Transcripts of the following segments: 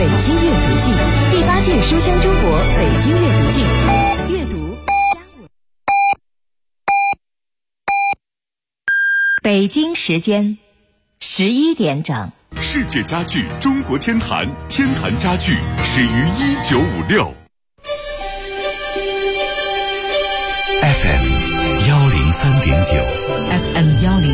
京阅读季，第8届书香中国北京阅读季，阅读北京时间11点整。 世界家具中国天坛，天坛家具始于1956。FM 103.9 FM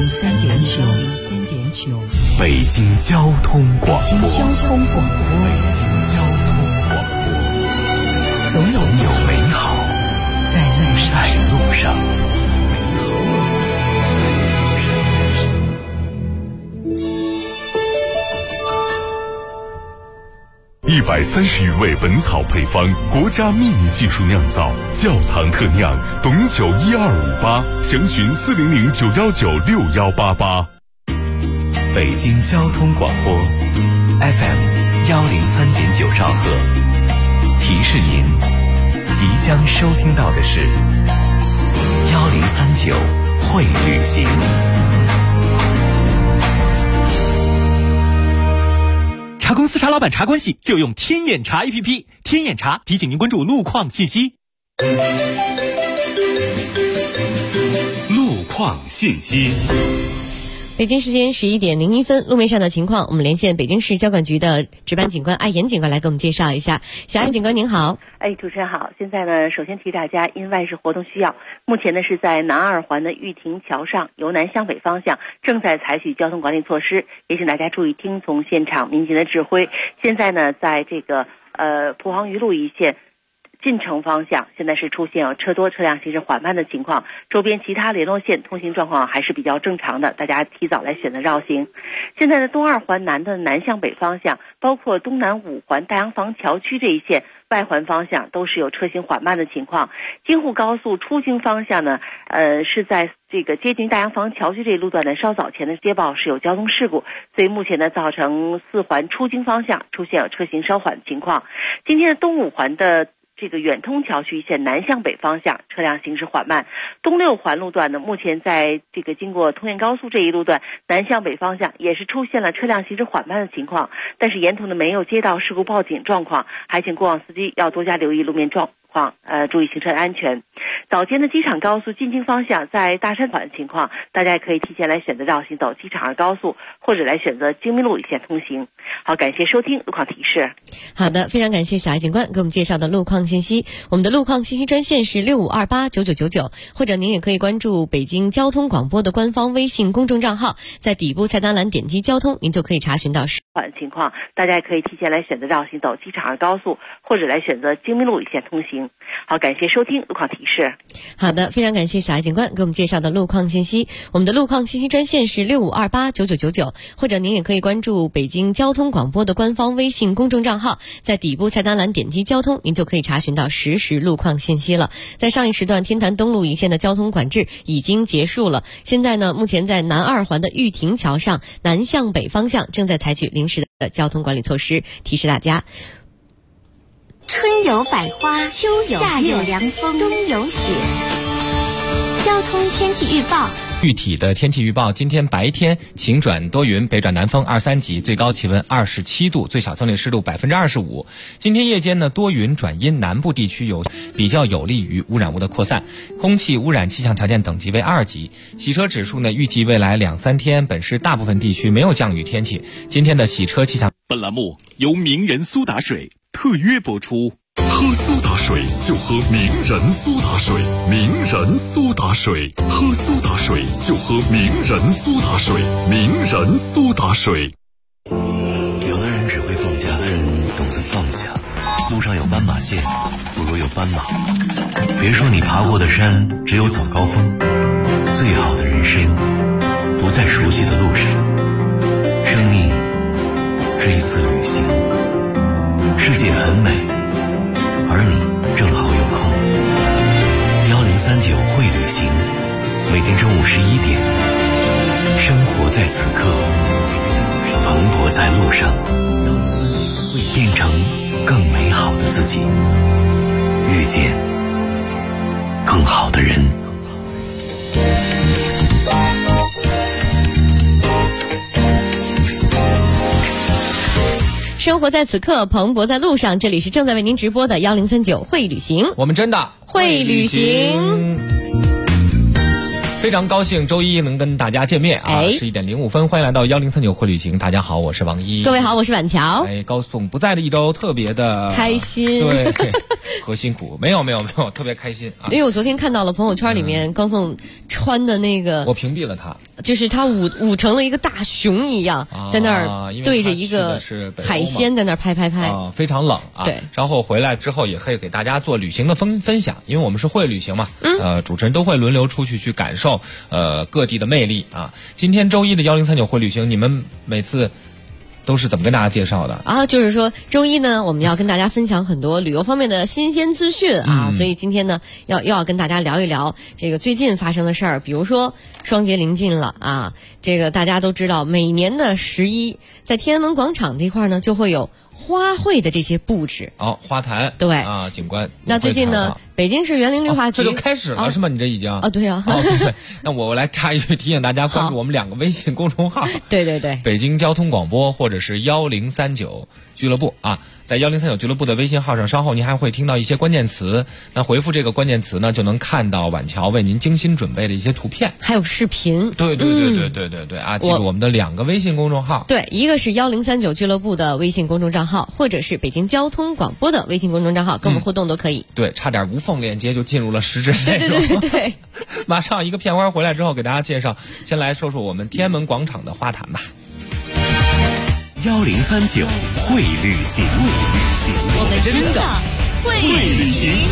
103.9， 北京交通广播。 北京交通广播， 北京交通广播，总有美好在路上。130余味本草配方，国家秘密技术酿造，窖藏特酿，董酒12588，详询400919688。北京交通广播 FM 103.9兆赫，提示您即将收听到的是1039会旅行。 茶公司茶老板茶关系就用天眼查 APP， 天眼查提醒您关注路况信息。 路况信息。 北京时间11点01分，路面上的情况，我们连线北京市交管局的值班警官艾岩警官来给我们介绍一下。小艾警官您好。 主持人好。现在呢，首先提大家，因外事活动需要，目前呢是在南二环的玉亭桥上，由南向北方向正在采取交通管理措施，也请大家注意听从现场民警的指挥。现在呢，在这个蒲黄榆路一线进城方向，现在是出现有车多车辆行驶缓慢的情况，周边其他联络线通行状况还是比较正常的，大家提早来选择绕行。现在的东二环南的南向北方向，包括东南五环大洋房桥区这一线外环方向都是有车行缓慢的情况。京沪高速出京方向呢，是在这个接近大洋房桥区这一路段呢，稍早前的接报是有交通事故，所以目前呢造成4环出京方向出现有车行稍缓的情况。今天的东五环的这个远通桥区一线南向北方向车辆行驶缓慢，东六环路段呢，目前在这个经过通燕高速这一路段南向北方向也是出现了车辆行驶缓慢的情况，但是沿途呢没有接到事故报警状况，还请过往司机要多加留意路面状况，注意行车安全。早间的机场高速进京方向在大山缓的情况，大家也可以提前来选择绕行走机场二高速，或者来选择京密路一线通行。好，感谢收听路况提示。 好的，非常感谢小艾警官给我们介绍的路况信息。我们的路况信息专线是65289999，或者您也可以关注北京交通广播的官方微信公众账号，在底部菜单栏点击交通，您就可以查询到缓情况，大家也可以提前来选择绕行走机场二高速，或者来选择京密路一线通行。好，感谢收听路况提示。 好的，非常感谢小艾警官给我们介绍的路况信息。我们的路况信息专线是65289999，或者您也可以关注北京交通广播的官方微信公众账号，在底部菜单栏点击交通，您就可以查询到实时路况信息了。在上一时段天坛东路一线的交通管制已经结束了，现在呢，目前在南二环的玉亭桥上南向北方向正在采取临时的交通管理措施，提示大家。 春有百花，秋有夏有凉风，冬有雪。交通天气预报。 具体的天气预报，今天白天晴转多云，北转南风2、3级，最高气温27度，最小相对湿度25%。今天夜间呢，多云转阴，南部地区比较有利于污染物的扩散，空气污染气象条件等级为2级。洗车指数呢，预计未来2、3天本市大部分地区没有降雨天气。今天的洗车气象。 本栏目由名人苏打水特约播出。喝苏打水就喝名人苏打水，名人苏打水，喝苏打水就喝名人苏打水，名人苏打水。 有的人只会放假，有的人懂得放下。路上有斑马线，不如有斑马。别说你爬过的山只有早高峰，最好的人生不在熟悉的路上。生命是一次旅行，世界很美，而你正好有空。1039会旅行，每天中午11点，生活在此刻，蓬勃在路上，变成更美好的自己，遇见更好的人。 生活在此刻，蓬勃在路上。这里是正在为您直播的1039会旅行， 我们真的会旅行。 非常高兴周一能跟大家见面啊！11点05分，欢迎来到1039会旅行。大家好，我是王一。 各位好，我是婉乔。 高颂不在的一周，特别的开心。 对，和辛苦没有，特别开心啊！ 因为我昨天看到了朋友圈里面高颂穿的那个， 我屏蔽了他， 就是他舞成了一个大熊一样，在那儿对着一个海鲜在那儿拍非常冷啊。 对， 然后回来之后也可以给大家做旅行的分享，因为我们是会旅行嘛，主持人都会轮流出去感受各地的魅力啊。今天周一的1039会旅行，你们每次都是怎么跟大家介绍的啊？就是说周一呢，我们要跟大家分享很多旅游方面的新鲜资讯啊，所以今天呢，又要跟大家聊一聊这个最近发生的事儿。比如说双节临近了啊，这个大家都知道，每年的11在天安门广场这块呢，就会有花卉的这些布置。 花坛， 对啊，景观。 那最近呢，北京市园林绿化局这就开始了是吗？你这已经对啊。 对，那我来插一句，提醒大家关注我们2个微信公众号。 对， 北京交通广播或者是1039俱乐部啊，在1039俱乐部的微信号上，稍后您还会听到一些关键词。那回复这个关键词呢，就能看到婉乔为您精心准备的一些图片， 还有视频。 对啊！记住我们的2个微信公众号。 对，一个是1039俱乐部的微信公众账号，或者是北京交通广播的微信公众账号，跟我们互动都可以。 对，差点无缝链接就进入了实质内容。 对。 马上一个片花回来之后，给大家介绍。先来说说我们天安门广场的花坛吧。 1039会旅行， 我们真的会旅行。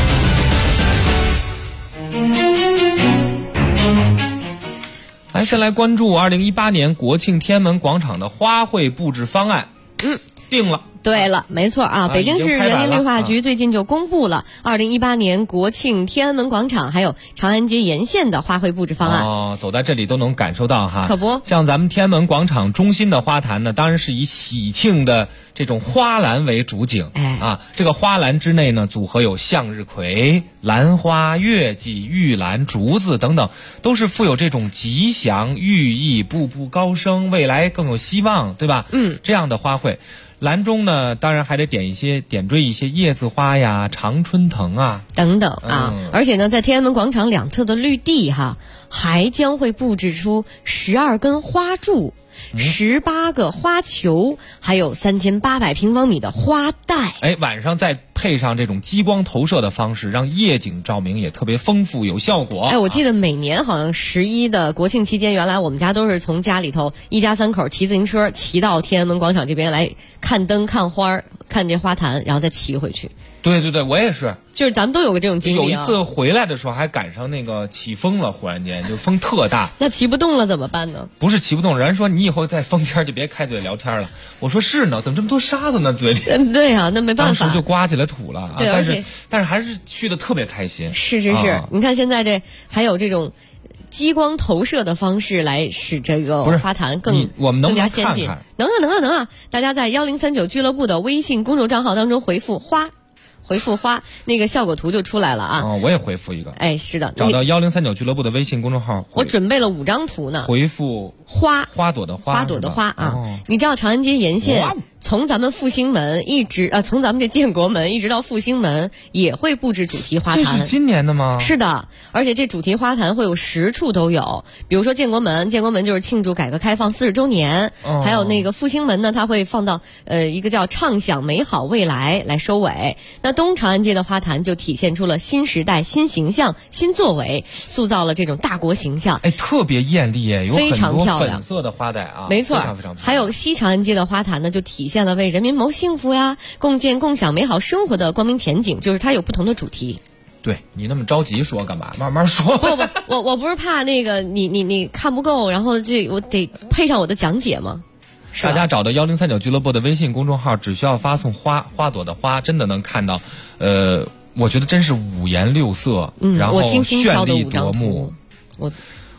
来，先来关注2018年国庆天安门广场的花卉布置方案。定了。 对了，没错啊，北京市园林绿化局最近就公布了2018年国庆天安门广场还有长安街沿线的花卉布置方案。 走在这里都能感受到哈。 可不， 像咱们天安门广场中心的花坛呢，当然是以喜庆的这种花篮为主景。这个花篮之内呢，组合有向日葵、兰花、月季、玉兰、竹子等等，都是富有这种吉祥寓意、步步高升、未来更有希望，对吧？这样的花卉。篮中呢，当然还得点缀一些叶子花呀、常春藤啊等等啊。而且呢，在天安门广场2侧的绿地还将会布置出12根花柱、18个花球，还有3800平方米的花带。 晚上再配上这种激光投射的方式，让夜景照明也特别丰富有效果。 我记得每年好像11的国庆期间，原来我们家都是从家里头一家3口骑自行车骑到天安门广场这边来看灯、看花、看这花坛，然后再骑回去。 对，我也是， 就是咱们都有个这种经历。 有一次回来的时候还赶上那个起风了，忽然间就风特大。 那骑不动了怎么办呢？ 不是骑不动，人说你以后在风天就别开嘴聊天了。我说是呢，怎么这么多沙子呢嘴里？ 对啊，那没办法， 当时就刮起来土了。 对， 但是还是去的特别开心。 是，你看现在这还有这种激光投射的方式来使这个花坛更加先进。能啊！大家在1039俱乐部的微信公众账号当中回复花，那个效果图就出来了啊！ 我也回复一个。 是的， 找到1039俱乐部的微信公众号， 我准备了5张图呢。 回复花朵的花啊！你知道长安街沿线从咱们复兴门从咱们这建国门一直到复兴门也会布置主题花坛。 这是今年的吗？ 是的，而且这主题花坛会有10处都有。比如说建国门就是庆祝改革开放40周年，还有那个复兴门呢，它会放到一个叫畅想美好未来来收尾。那东长安街的花坛就体现出了新时代、新形象、新作为，塑造了这种大国形象。 特别艳丽有非常漂亮， 粉色的花带啊， 没错。 非常漂亮。 还有西长安街的花坛呢，就体现了为人民谋幸福呀、共建共享美好生活的光明前景，就是它有不同的主题。 对，你那么着急说干嘛？慢慢说。 不，我不是怕那个你看不够，然后我得配上我的讲解吗？ 大家找到1039俱乐部的微信公众号，只需要发送花朵的花，真的能看到。我觉得真是五颜六色，然后我精心挑的绚丽 5张夺目。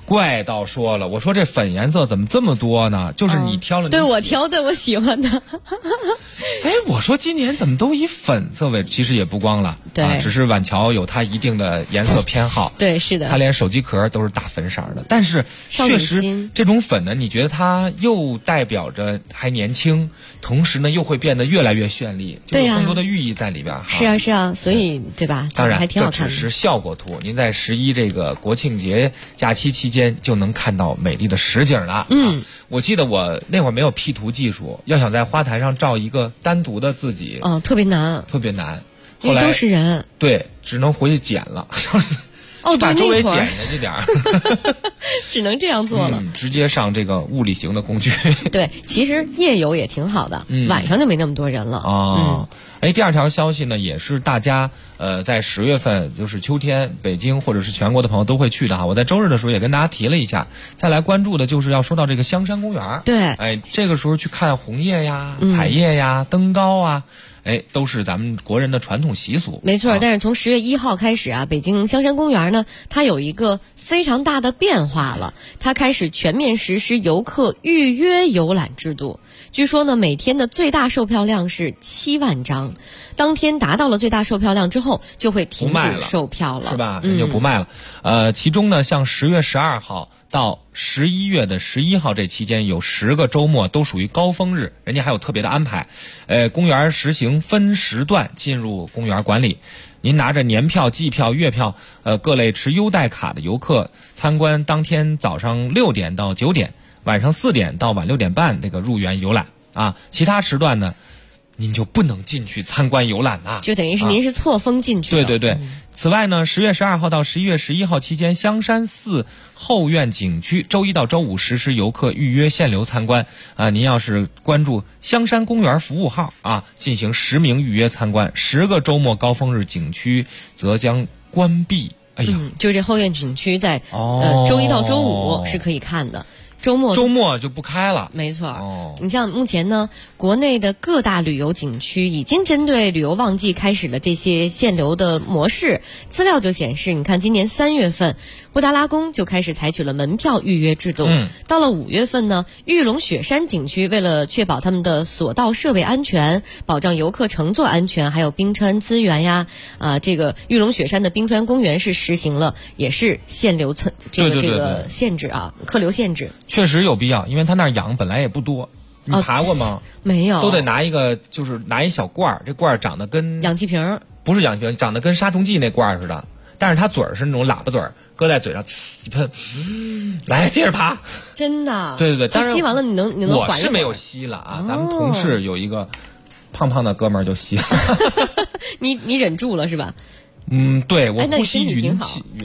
怪倒说了，我说这粉颜色怎么这么多呢？就是你挑了， 对我挑的，我喜欢的。 哎，我说今年怎么都以粉色为，其实也不光了， 对， 只是晚桥有它一定的颜色偏好。 对，是的， 它连手机壳都是大粉色的，但是确实这种粉呢，你觉得它又代表着还年轻，同时呢又会变得越来越绚丽，就有更多的寓意在里边。 是啊，是啊，所以对吧？ 当然， 还挺好看的。 这只是效果图，您在11这个国庆节假期期间就能看到美丽的实景了。我记得我那会儿没有 P 图技术，要想在花坛上照一个单独的自己， 特别难， 特别难。 因为都是人， 对，只能回去剪了。 对， 把周围剪下去点儿， 只能这样做了。 直接上这个物理型的工具。 对，其实夜游也挺好的，晚上就没那么多人了。 第二条消息呢，也是大家在10月份，就是秋天，北京或者是全国的朋友都会去的哈。我在周日的时候也跟大家提了一下，再来关注的就是要说到这个香山公园。 对， 这个时候去看红叶呀、彩叶呀、登高啊。都是咱们国人的传统习俗。 没错，但是从10月1号开始啊，北京香山公园呢，它有一个非常大的变化了，它开始全面实施游客预约游览制度。据说呢，每天的最大售票量是7万张，当天达到了最大售票量之后，就会停止售票了， 是吧？人就不卖了。其中呢，像10月12号。到11月的11号这期间有10个周末都属于高峰日，人家还有特别的安排。公园实行分时段进入公园管理。您拿着年票、季票、月票，各类持优待卡的游客参观当天早上6点到9点，晚上4点到晚6点半这个入园游览啊。其他时段呢，您就不能进去参观游览了， 就等于是您是错峰进去的。 对。此外呢，10月12号到11月11号期间，香山寺后院景区周一到周五实施游客预约限流参观啊。您要是关注香山公园服务号啊，进行实名预约参观。10个周末高峰日景区则将关闭。 就是这后院景区在周一到周五是可以看的。周末就不开了， 没错。你像目前呢，国内的各大旅游景区已经针对旅游旺季开始了这些限流的模式。资料就显示，你看今年3月份，布达拉宫就开始采取了门票预约制度。到了5月份呢，玉龙雪山景区为了确保他们的索道设备安全，保障游客乘坐安全，还有冰川资源呀，这个玉龙雪山的冰川公园是实行了也是限流这个限制啊，客流限制。 确实有必要，因为他那儿羊本来也不多。你爬过吗？ 没有， 都得拿一小罐儿，这罐儿长得跟氧气瓶， 不是氧气瓶，长得跟杀虫剂那罐儿似的，但是它嘴儿是那种喇叭嘴儿，搁在嘴上呲一喷，来接着爬。 真的？ 对， 就吸完了你能缓一缓。 我是没有吸了啊，咱们同事有一个胖胖的哥们儿就吸了。 你忍住了是吧？ 对，我呼吸匀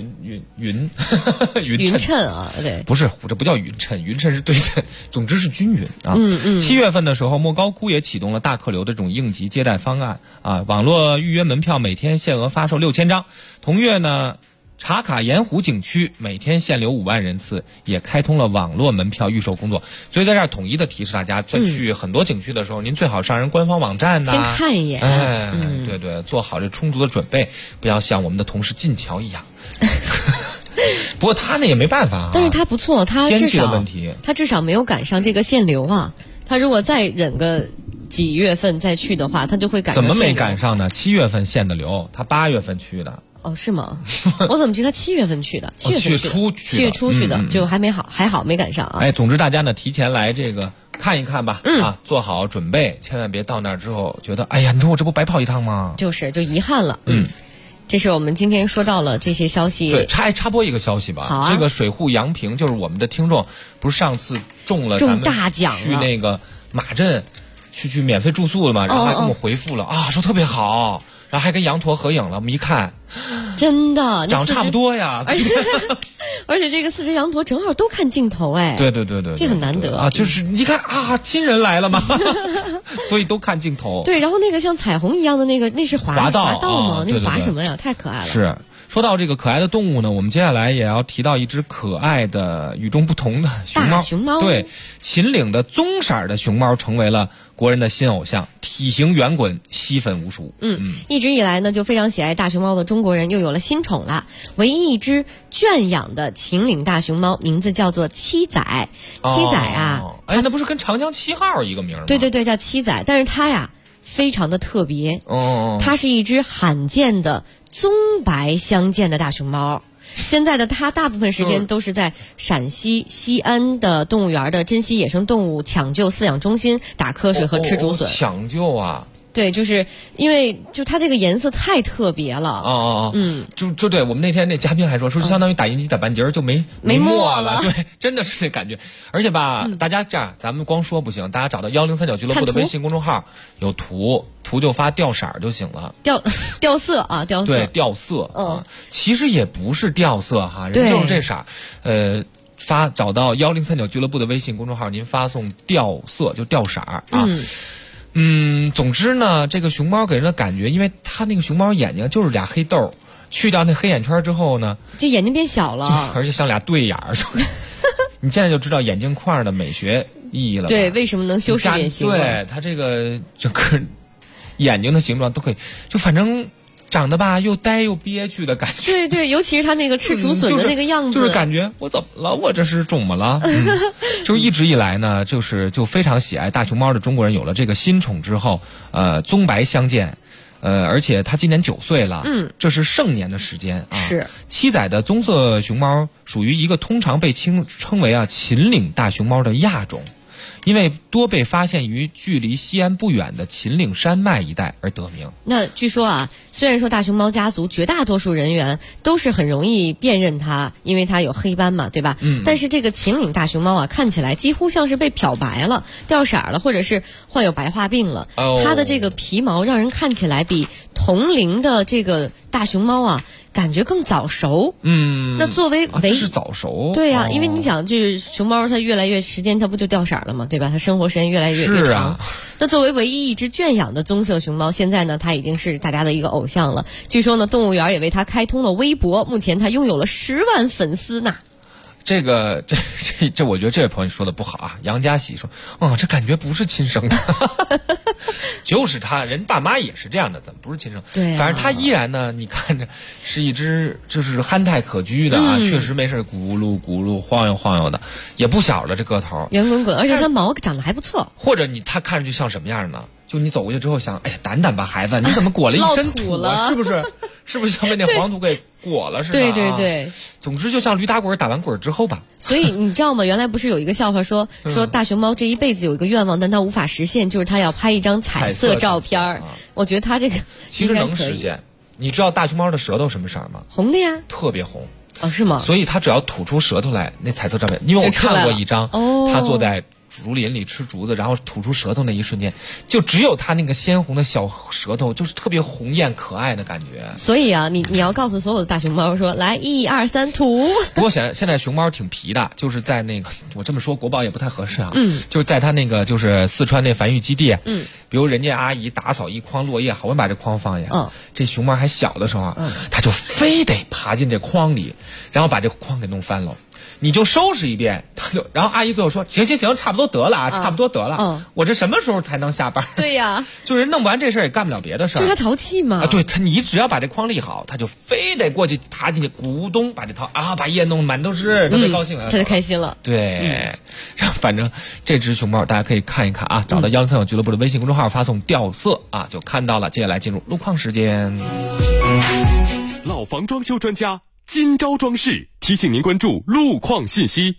称啊，对， 不是，这不叫匀称，匀称是对称，总之是均匀啊。7月份的时候，莫高窟也启动了大客流的这种应急接待方案啊，网络预约门票每天限额发售6000张。同月呢，茶卡盐湖景区每天限流5万人次，也开通了网络门票预售工作。所以在这儿统一的提示大家，在去很多景区的时候，您最好上人官方网站先看一眼。 对，做好这充足的准备，不要像我们的同事进桥一样。不过他那也没办法啊。 但是他不错，他至少没有赶上这个限流啊。他如果再忍个几月份再去的话，他就会赶上。 怎么没赶上呢？7月份限的流，他8月份去的。 是吗？我怎么记得他7月份去的？7月初去的，就还好没赶上啊。 总之大家呢提前来这个看一看吧，做好准备，千万别到那儿之后觉得，哎呀，你说我这不白跑一趟吗？ 就遗憾了。这是我们今天说到了这些消息。 对，插播一个消息吧。 好啊。 这个水户杨平就是我们的听众，不是上次中大奖去那个马镇去免费住宿了嘛，然后还给我们回复了说特别好。然后还跟羊驼合影了，我们一看， 真的长差不多呀， 而且这个4只羊驼正好都看镜头，哎， 对， 这很难得啊，就是你看亲人来了嘛，所以都看镜头。 对，然后那个像彩虹一样的那是滑道吗？那是滑什么呀？太可爱了。 是说到这个可爱的动物呢，我们接下来也要提到一只可爱的与众不同的熊猫。 大熊猫， 对，秦岭的棕色的熊猫成为了国人的新偶像，体型圆滚，吸粉无数。 一直以来呢，就非常喜爱大熊猫的中国人又有了新宠了。唯一一只圈养的秦岭大熊猫，名字叫做七仔。七仔啊， 那不是跟长江7号一个名吗？ 对对对，叫七仔。但是它呀，非常的特别。它是一只罕见的棕白相间的大熊猫。现在的它大部分时间都是在陕西西安的动物园的珍稀野生动物抢救饲养中心打瞌睡和吃竹笋。 抢救啊！ 对，就是因为就它这个颜色太特别了。 就对，我们那天那嘉宾还说相当于打印机打半截就没墨了。对，真的是这感觉。而且吧，大家这样，咱们光说不行，大家找到103.9俱乐部的微信公众号，有图就发掉色就行了。 掉色啊，掉色。 对，掉色。其实也不是掉色哈，人就是这色。找到103.9俱乐部的微信公众号，您发送掉色就掉色啊。总之呢，这个熊猫给人的感觉，因为它那个熊猫眼睛就是俩黑豆，去掉那黑眼圈之后呢， 就眼睛变小了， 而且像俩对眼儿。你现在就知道眼镜框的美学意义了吧？ 对，为什么能修饰脸型？ 对，它这个整个眼睛的形状都可以，就反正长得吧又呆又憋屈的感觉。 对对，尤其是它那个吃竹笋的那个样子， 就是感觉我怎么了？我这是肿么了？就是一直以来呢，就非常喜爱大熊猫的中国人有了这个新宠之后，棕白相间。而且他今年9岁了，这是盛年的时间啊。 是七仔的棕色熊猫属于一个通常被称为秦岭大熊猫的亚种，因为多被发现于距离西安不远的秦岭山脉一带而得名。 那据说啊，虽然说大熊猫家族绝大多数人员都是很容易辨认它，因为它有黑斑嘛，对吧？但是这个秦岭大熊猫啊，看起来几乎像是被漂白了、掉色了，或者是患有白化病了。它的这个皮毛让人看起来比同龄的这个大熊猫啊，感觉更早熟。那作为是早熟。 对啊，因为你想，就是熊猫它越来越时间，它不就掉色了吗？对吧？它生活时间越来越长。那作为唯一一只圈养的棕色熊猫，现在呢，它已经是大家的一个偶像了。据说呢，动物园也为它开通了微博，目前它拥有了10万粉丝呢。 这我觉得这位朋友说的不好啊。杨佳喜说，这感觉不是亲生的。就是他人爸妈也是这样的，怎么不是亲生？ 对， 反正他依然呢，你看着是一只就是憨态可掬的啊，确实没事咕噜咕噜晃悠晃悠的，也不小了这个头， 圆滚滚，而且它毛长得还不错。 或者他看上去像什么样呢？就你走过去之后想，哎呀，胆吧孩子，你怎么裹了一身土了？是不是？是不是像被那黄土给裹了似的？ 对对对。 总之就像驴打滚打完滚之后吧。 所以你知道吗？原来不是有一个笑话说大熊猫这一辈子有一个愿望，但它无法实现，就是它要拍一张彩色照片。我觉得它这个其实能实现。你知道大熊猫的舌头什么色吗？ 红的呀， 特别红。 是吗？ 所以它只要吐出舌头来，那彩色照片，因为我看过一张，它坐在竹林里吃竹子，然后吐出舌头那一瞬间，就只有它那个鲜红的小舌头，就是特别红艳可爱的感觉。 所以啊，你要告诉所有的大熊猫说，来1、2、3吐。 不过现在熊猫挺皮的，就是在那个我这么说国宝也不太合适啊。就是在它那个就是四川那繁育基地，比如人家阿姨打扫一筐落叶，好不容易把这筐放下，这熊猫还小的时候，它就非得爬进这筐里，然后把这筐给弄翻了。你就收拾一遍，然后阿姨对我说：“行，差不多得了啊，差不多得了。”我这什么时候才能下班？ 对呀， 就是弄完这事儿也干不了别的事儿。 就是他淘气嘛。 对他，你只要把这筐立好，他就非得过去爬进去，咕咚把这把叶弄满都是，特别高兴了， 他就开心了。 对，然后反正这只熊猫大家可以看一看啊，找到103.9俱乐部的微信公众号，发送掉色啊，就看到了。接下来进入路况时间。 老房装修专家今朝装饰提醒您关注路况信息。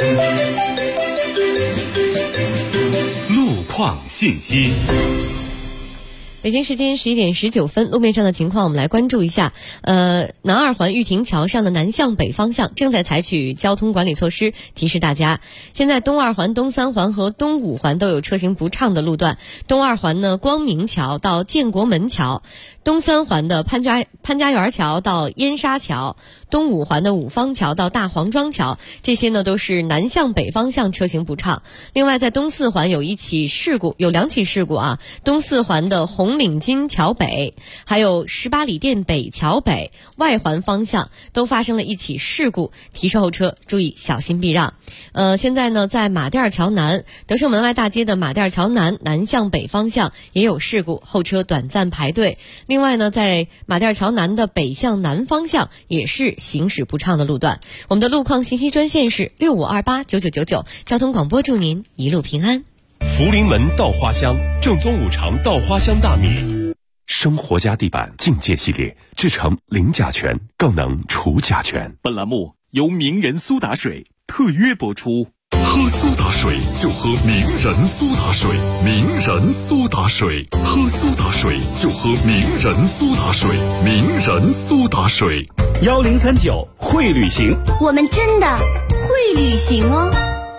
路况信息。 北京时间11点19分，路面上的情况我们来关注一下。南二环玉亭桥上的南向北方向正在采取交通管理措施，提示大家，现在东二环、东三环和东五环都有车行不畅的路段。东二环呢，光明桥到建国门桥；东三环的潘家园桥到燕沙桥；东五环的五方桥到大黄庄桥，这些呢都是南向北方向车行不畅。另外，在东四环有2起事故啊，东四环的红红领巾桥北，还有18里店北桥北外环方向都发生了一起事故，提示后车注意小心避让。现在呢，在马甸桥南德胜门外大街的马甸桥南南向北方向也有事故，后车短暂排队。另外呢，在马甸桥南的北向南方向也是行驶不畅的路段。我们的路况信息专线是65289999，交通广播祝您一路平安。 福临门稻花香，正宗五常稻花香大米，生活家地板境界系列，制成零甲醛，更能除甲醛。 本栏目由名人苏打水特约播出。喝苏打水就喝名人苏打水，名人苏打水，喝苏打水就喝名人苏打水，名人苏打水。 1039会旅行， 我们真的会旅行哦。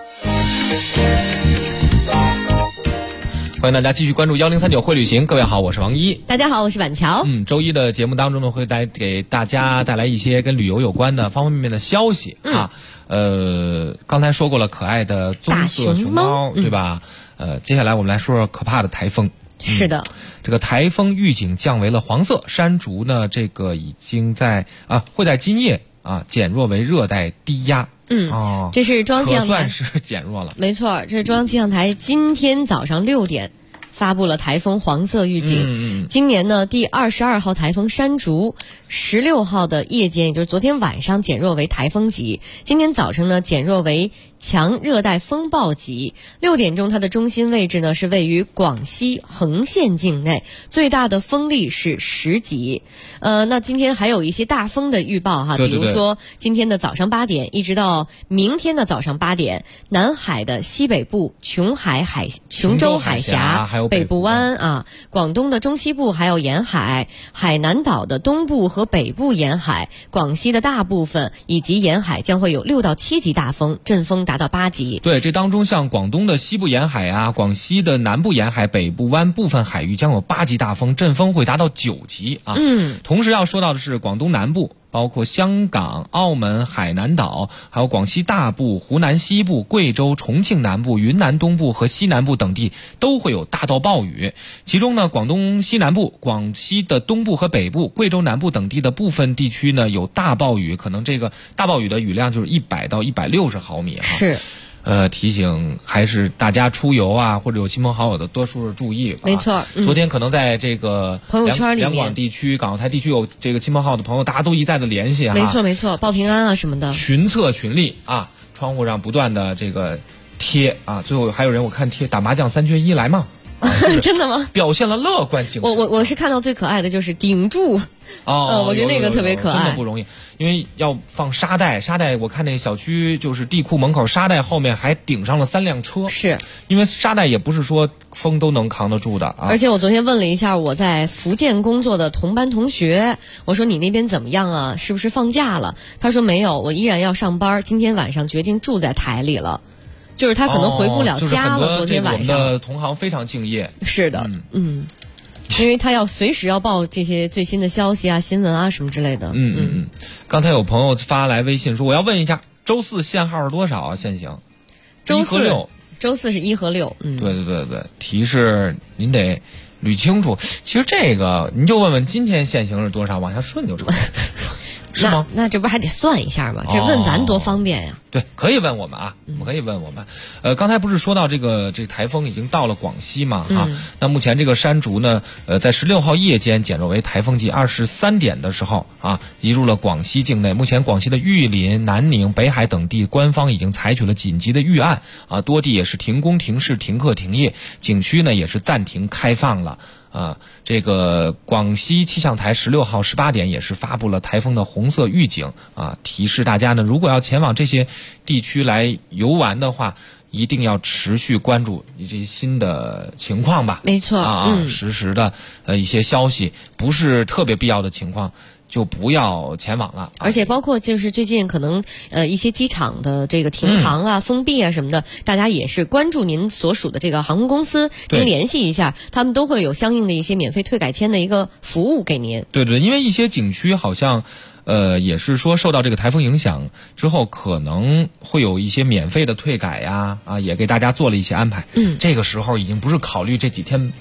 欢迎大家继续关注1039会旅行。各位好，我是王一。 大家好，我是板桥。 周一的节目当中呢，会给大家带来一些跟旅游有关的方方面面的消息啊。刚才说过了可爱的棕色熊猫，对吧？接下来我们来说说可怕的台风。 是的， 这个台风预警降为了黄色，山竹呢，这个已经会在今夜减弱为热带低压。 这是中央气象台， 可算是减弱了。 没错，这是中央气象台今天早上6点发布了台风黄色预警。今年呢，第22号台风山竹16号的夜间，也就是昨天晚上减弱为台风级，今天早晨呢减弱为强热带风暴级。6点钟它的中心位置呢是位于广西横县境内，最大的风力是10级。那今天还有一些大风的预报哈，比如说今天的早上8点一直到明天的早上8点，南海的西北部、琼州海峡、还有北部湾广东的中西部还有沿海、海南岛的东部和北部沿海、广西的大部分以及沿海将会有6到7级大风，阵风达到8级。 对，这当中像广东的西部沿海广西的南部沿海、北部湾部分海域将有8级大风，阵风会达到9级同时要说到的是广东南部，包括香港、澳门、海南岛，还有广西大部、湖南西部、贵州、重庆南部、云南东部和西南部等地都会有大到暴雨。其中呢，广东西南部、广西的东部和北部、贵州南部等地的部分地区呢有大暴雨，可能这个大暴雨的雨量就是100到160毫米是。 提醒还是大家出游或者有亲朋好友的多数注意吧。 没错， 昨天可能在这个朋友圈里面， 两广地区、港澳台地区有这个亲朋好友的朋友，大家都一再的联系没错，报平安什么的， 群策群力窗户上不断的这个贴最后还有人我看贴打麻将3缺1来嘛。 真的吗？ 表现了乐观精神。 我是看到最可爱的就是顶住我觉得那个特别可爱， 真的不容易，因为要放沙袋，我看那个小区就是地库门口沙袋后面还顶上了3辆车， 是因为沙袋也不是说风都能扛得住的而且我昨天问了一下我在福建工作的同班同学，我说你那边怎么样是不是放假了？他说没有，我依然要上班，今天晚上决定住在台里了。就是他可能回不了家了，昨天晚上。 我们的同行非常敬业。 是的，因为他要随时要报这些最新的消息新闻什么之类的。 刚才有朋友发来微信说，我要问一下，周4限号是多少限行？1和6。 周4是1和6。 对，提示您得捋清楚。其实这个您就问问今天限行是多少，往下顺就成。是吗？ 那这不还得算一下吗？这问咱多方便呀！ 对，可以问我们可以问我们。刚才不是说到这台风已经到了广西嘛那目前这个山竹呢，在16号夜间减弱为台风级，23点的时候移入了广西境内。目前广西的玉林、南宁、北海等地官方已经采取了紧急的预案多地也是停工、停市、停课、停业，景区呢也是暂停开放了。这个广西气象台16号18点也是发布了台风的红色预警提示大家呢，如果要前往这些地区来游玩的话，一定要持续关注这些新的情况吧。 没错实时的一些消息，不是特别必要的情况就不要前往了。 而且包括就是最近可能一些机场的这个停航封闭什么的，大家也是关注您所属的这个航空公司，您联系一下，他们都会有相应的一些免费退改签的一个服务给您。 对，因为一些景区好像也是说受到这个台风影响之后，可能会有一些免费的退改也给大家做了一些安排。这个时候已经不是考虑这几天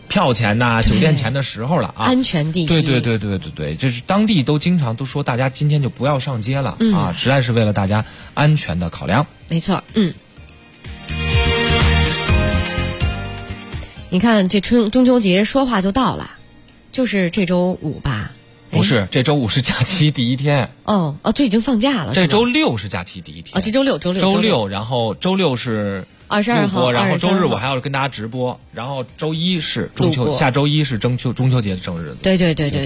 票钱呐、酒店钱的时候了啊。 安全第一。 对，就是当地都经常都说大家今天就不要上街了啊，实在是为了大家安全的考量。 没错，你看这中秋节说话就到了，就是这周5吧？ 不是，这周5是假期第一天。 这已经放假了。 这周6是假期第一天。 这周六， 然后周6是 22号， 然后周日我还要跟大家直播，然后周1是中秋，下周1是中秋节的正日子。 对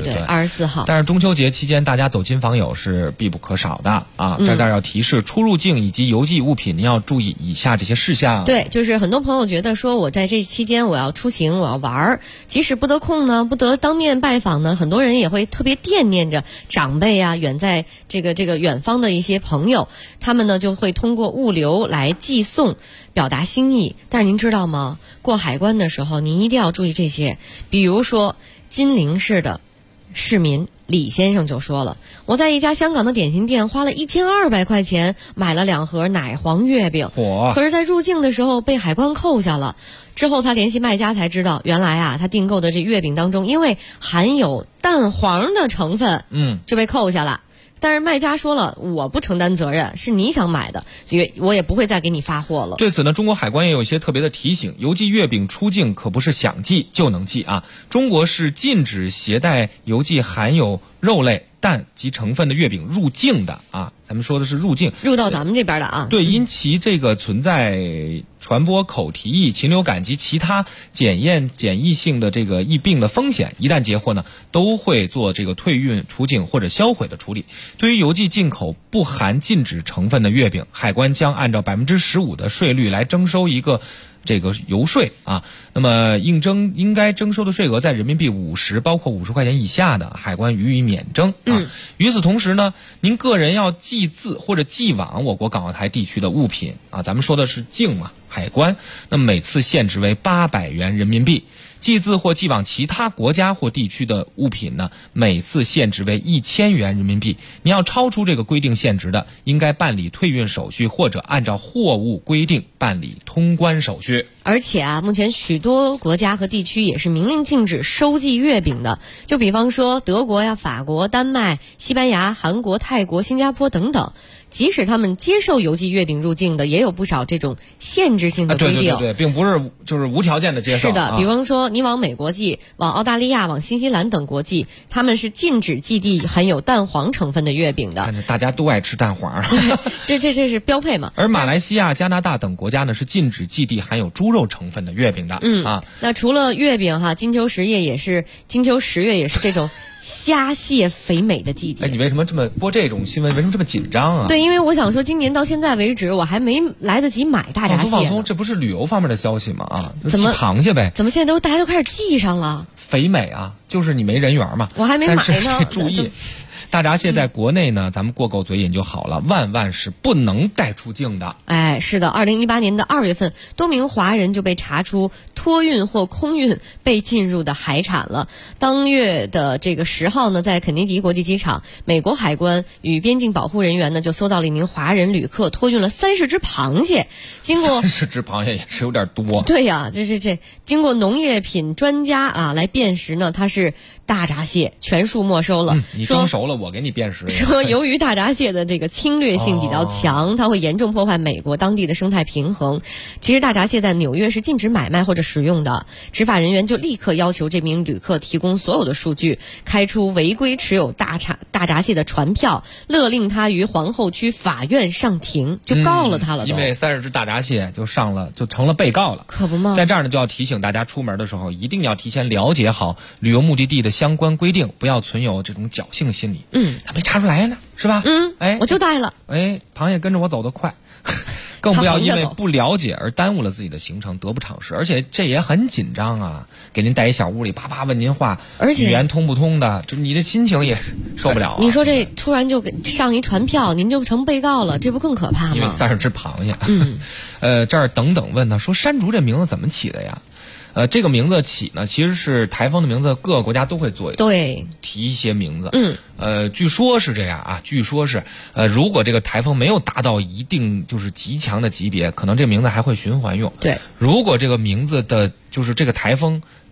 ，24号。 但是中秋节期间大家走亲访友是必不可少的啊！这儿要提示，出入境以及邮寄物品，您要注意以下这些事项。 对，就是很多朋友觉得说我在这期间我要出行，我要玩，即使不得空呢，不得当面拜访呢，很多人也会特别惦念着长辈啊，远在这个远方的一些朋友，他们呢就会通过物流来寄送，表达心意。但是您知道吗？过海关的时候您一定要注意这些。比如说金陵市的市民李先生就说了，我在一家香港的点心店花了1200块钱买了2盒奶黄月饼，可是在入境的时候被海关扣下了。之后他联系卖家才知道，原来啊他订购的这月饼当中因为含有蛋黄的成分，就被扣下了。但是卖家说了，我不承担责任，是你想买的，所以我也不会再给你发货了。 对此呢，中国海关也有一些特别的提醒，邮寄月饼出境可不是想寄就能寄啊。中国是禁止携带邮寄含有肉类、蛋及成分的月饼入境的啊。咱们说的是入境， 入到咱们这边的啊。 对，因其这个存在传播口蹄疫、禽流感及其他检疫性的这个疫病的风险，一旦截获呢，都会做这个退运、出境或者销毁的处理。对于邮寄进口不含禁止成分的月饼，海关将按照15%的税率来征收一个这个邮税啊。那么应该征收的税额在人民币50，包括50块钱以下的，海关予以免征啊。与此同时呢，您个人要寄自或者寄往我国港澳台地区的物品啊，咱们说的是境嘛，海关，那么每次限值为800元人民币。寄自或寄往其他国家或地区的物品呢，每次限值为1000元人民币。你要超出这个规定限值的，应该办理退运手续，或者按照货物规定办理通关手续。 而且啊，目前许多国家和地区也是明令禁止收寄月饼的，就比方说德国呀、法国、丹麦、西班牙、韩国、泰国、新加坡等等。即使他们接受邮寄月饼入境的，也有不少这种限制性的规定。 对，并不是就是无条件的接受。 是的，比方说你往美国寄、往澳大利亚、往新西兰等国寄，他们是禁止寄递含有蛋黄成分的月饼的。 大家都爱吃蛋黄， 这是标配嘛。 而马来西亚、加拿大等国家呢，是禁止寄递含有猪肉成分的月饼的。 那除了月饼哈，金秋10月也是这种虾蟹肥美的季节。 你为什么这么播这种新闻？为什么这么紧张啊？ 对，因为我想说，今年到现在为止，我还没来得及买大闸蟹。 放松，这不是旅游方面的消息吗？啊， 怎么螃蟹呗？ 怎么现在大家都开始记上了？ 肥美啊，就是你没人缘嘛。 我还没买呢。 但是注意。大闸蟹在国内呢，咱们过够嘴瘾就好了，万是不能带出境的。 是的，2018年的2月份，多名华人就被查出托运或空运被进入的海产了。当月的这个10号呢，在肯尼迪国际机场，美国海关与边境保护人员呢就搜到了一名华人旅客托运了30只螃蟹。经过 30只螃蟹也是有点多。 对呀，这经过农业品专家啊来辨识呢，它是大闸蟹，全数没收了。 你蒸熟了，我给你辨识。 说由于大闸蟹的这个侵略性比较强，它会严重破坏美国当地的生态平衡。其实大闸蟹在纽约是禁止买卖或者食用的，执法人员就立刻要求这名旅客提供所有的数据，开出违规持有大闸蟹的传票，勒令他于皇后区法院上庭，就告了他了。 因为30只大闸蟹就成了被告了。 可不吗？ 在这儿呢，就要提醒大家出门的时候一定要提前了解好旅游目的地的相关规定，不要存有这种侥幸心理。他没查出来呢，是吧？ 我就带了。 螃蟹跟着我走得快。更不要因为不了解而耽误了自己的行程，得不偿失。而且这也很紧张啊，给您带一小屋里，啪啪问您话， 而且语言通不通的，就你这心情也受不了啊。 你说这突然就上一传票，您就成被告了，这不更可怕吗？ 因为30只螃蟹。这儿等等问呢，说山竹这名字怎么起的呀？这个名字起呢，其实是台风的名字，各个国家都会提一些名字。据说是这样啊，如果这个台风没有达到一定就是极强的级别，可能这名字还会循环用。 对， 如果这个名字的就是这个台风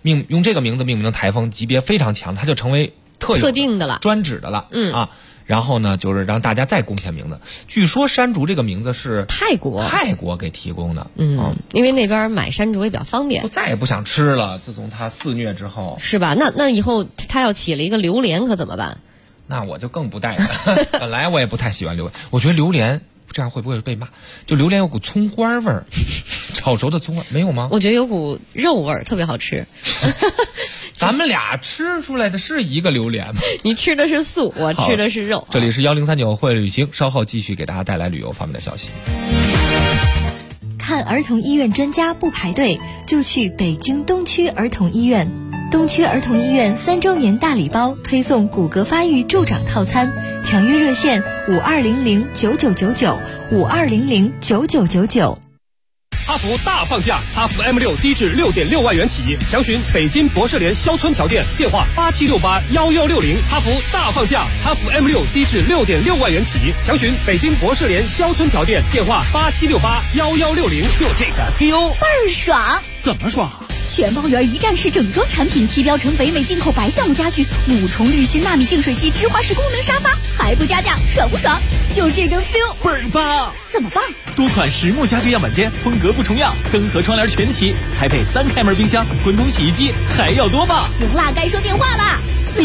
用这个名字命名的台风级别非常强，它就成为特定的了， 专指的了。然后呢，就是让大家再贡献名字。据说山竹这个名字是泰国给提供的。 因为那边买山竹也比较方便。 我再也不想吃了，自从它肆虐之后。 是吧？那以后它要起了一个榴莲可怎么办？ 那我就更不带了。本来我也不太喜欢榴莲，我觉得榴莲这样会不会被骂？就榴莲有股葱花味儿，炒熟的葱花没有吗？ 我觉得有股肉味儿，特别好吃。 咱们俩吃出来的是一个榴莲吗？ 你吃的是素，我吃的是肉。 这里是1039会旅行，稍后继续给大家带来旅游方面的消息。 看儿童医院专家不排队，就去北京东区儿童医院。东区儿童医院3周年大礼包推送骨骼发育助长套餐，抢约热线52009999，52009999。 哈弗大放价，哈弗 M6 低至6.6万元起，详询北京博士联肖村桥店，电话87681160。哈弗大放价，哈弗 M6 低至6.6万元起，详询北京博士联肖村桥店，电话87681160。 就这个 feel 倍儿爽！ 怎么爽？ 全包圆一站式整装产品，提标成北美进口白橡木家具，5重滤芯纳米净水机，芝华士功能沙发，还不加价，爽不爽？就这个 feel 倍儿棒！ 怎么棒？ 多款实木家具样板间，风格不重样，灯和窗帘全齐，还配3开门冰箱、滚筒洗衣机，还要多棒！ 行啦，该说电话啦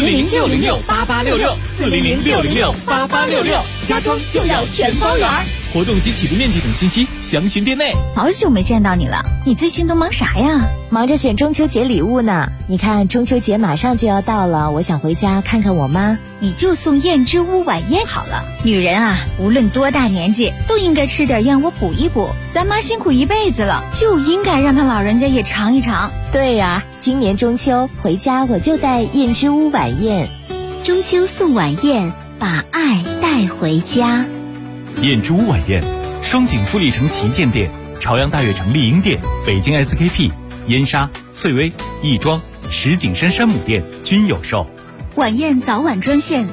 ，400-606-8866，400-606-8866，家装就要全包圆。 活动及起步面积等信息详询店内。 好久没见到你了，你最近都忙啥呀？ 忙着选中秋节礼物呢。你看中秋节马上就要到了，我想回家看看我妈。 你就送燕之屋晚宴好了。女人啊，无论多大年纪，都应该吃点燕窝补一补。咱妈辛苦一辈子了，就应该让她老人家也尝一尝。 对呀，今年中秋回家我就带燕之屋晚宴。 中秋送晚宴，把爱带回家。 燕之屋晚宴，双井富力城旗舰店、朝阳大悦城丽婴店、北京 SKP、燕莎、翠微、亦庄、石景山山姆店均有售。 晚宴早晚专线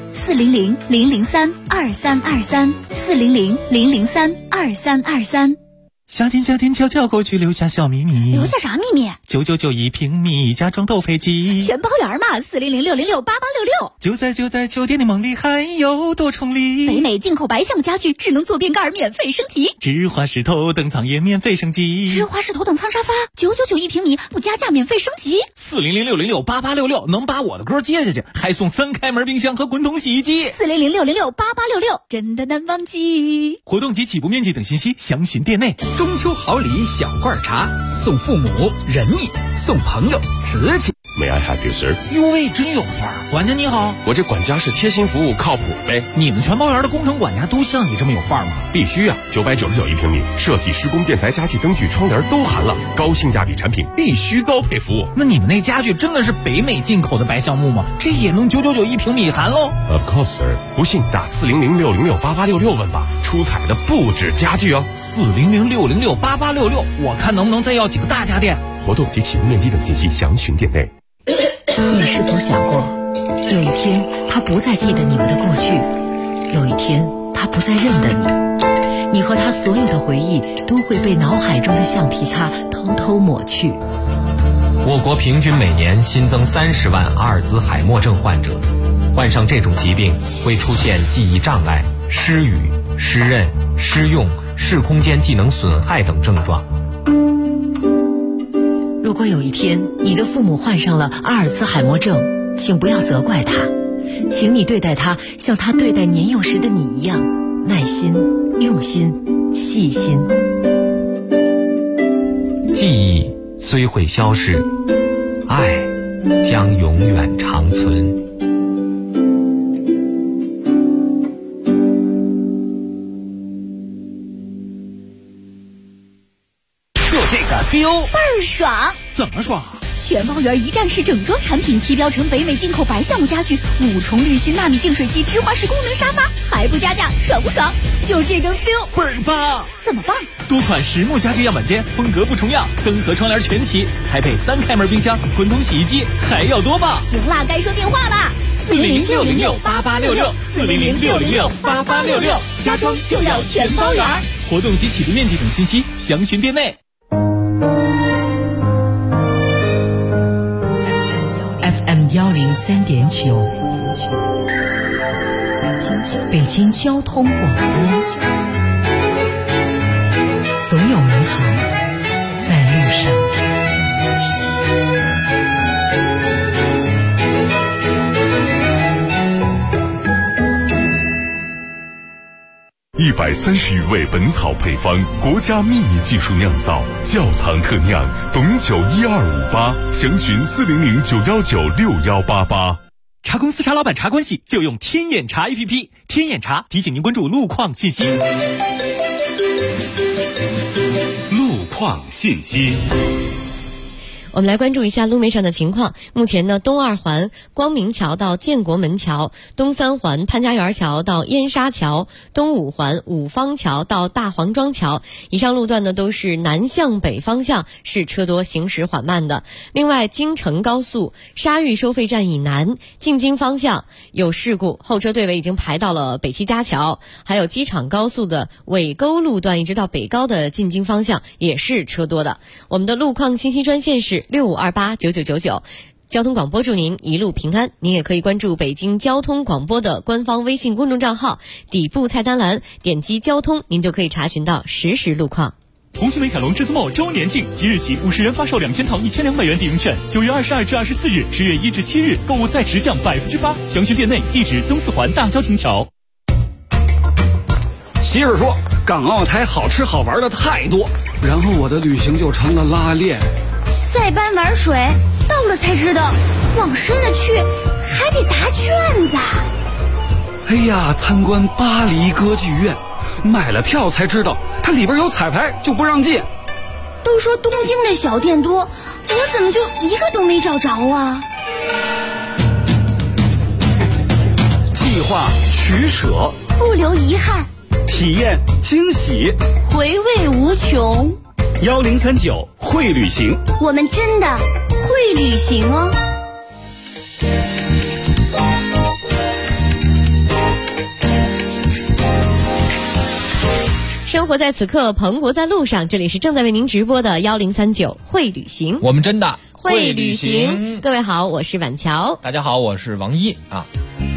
400-003-2323，400-003-2323。 夏天悄悄过去，留下小秘密。 留下啥秘密 ？999一平米，家装都配齐， 全包圆嘛，400-606-8866。 就在秋天的梦里，还有多重礼。 北美进口白橡木家具，智能坐便盖免费升级， 芝华士头等舱也免费升级， 芝华士头等舱沙发999一平米，不加价免费升级。 400-606-8866能把我的歌接下去，还送3开门冰箱和滚筒洗衣机。 400-606-8866真的难忘记。 活动及起步面积等信息详询店内。 中秋好礼小罐茶，送父母仁义，送朋友瓷器。 May I help you, sir？ 哟喂，真有范儿！管家你好， 我这管家是贴心服务，靠谱呗。 你们全包园的工程管家都像你这么有范儿吗？ 必须啊！999一平米，设计、施工、建材、家具、灯具、窗帘都含了，高性价比产品，必须高配服务。 那你们那家具真的是北美进口的白橡木吗？这也能999一平米含喽 ？Of course, sir。不信打400-606-8866问吧，出彩的不止家具哦。 400-606-8866，我看能不能再要几个大家电。 活动及起步面积等信息详询店内。 你是否想过，有一天他不再记得你们的过去，有一天他不再认得你，你和他所有的回忆都会被脑海中的橡皮擦偷偷抹去。 我国平均每年新增30万阿尔兹海默症患者，患上这种疾病会出现记忆障碍、失语、失认、失用、视空间技能损害等症状。 如果有一天你的父母患上了阿尔兹海默症，请不要责怪他，请你对待他像他对待年幼时的你一样，耐心、用心、细心。 记忆虽会消逝，爱将永远长存。 就这个 feel 倍儿爽！ 怎么爽？ 全包圆一站式整装产品，提标成北美进口白橡木家具，5重滤芯纳米净水机，芝华士功能沙发，还不加价，爽不爽？就这个 feel 倍儿棒！ 怎么棒？ 多款实木家具样板间，风格不重样，灯和窗帘全齐，还配3开门冰箱、滚筒洗衣机，还要多棒！ 行啦，该说电话啦 ，400-606-8866，400-606-8866， 家装就要全包圆。 活动及起步面积等信息详询店内。 103.9，北京交通广播，总有美好在路上。 130余味本草配方，国家秘密技术酿造，窖藏特酿，董酒1258，详询400-919-6188。 茶公司茶老板茶关系就用天眼茶 APP， 天眼茶提醒您关注路况信息。 路况信息。 我们来关注一下路面上的情况。目前呢，东二环光明桥到建国门桥，东三环潘家园桥到燕莎桥，东五环五方桥到大黄庄桥，以上路段呢都是南向北方向是车多行驶缓慢的。另外，京承高速沙峪收费站以南进京方向有事故，后车队尾已经排到了北七家桥，还有机场高速的尾沟路段一直到北高的进京方向也是车多的。我们的路况信息专线是65289999，交通广播祝您一路平安。您也可以关注北京交通广播的官方微信公众账号，底部菜单栏点击交通，您就可以查询到实时路况。 红星美凯龙至尊茂周年庆，即日起50人发售2000套1200元抵用券，9月22至24日，10月1至7日购物再直降8%，详询店内，地址东四环大郊亭桥。 媳妇说港澳台好吃好玩的太多，然后我的旅行就成了拉练。 塞班玩水，到了才知道，往深了去还得答卷子。 哎呀，参观巴黎歌剧院，买了票才知道，它里边有彩排就不让进。 都说东京的小店多，我怎么就一个都没找着啊？ 计划取舍， 不留遗憾， 体验惊喜， 回味无穷。 1039会旅行， 我们真的会旅行哦。 生活在此刻，蓬勃在路上。这里是正在为您直播的1039会旅行， 我们真的会旅行。各位好，我是婉乔。 大家好，我是王一啊。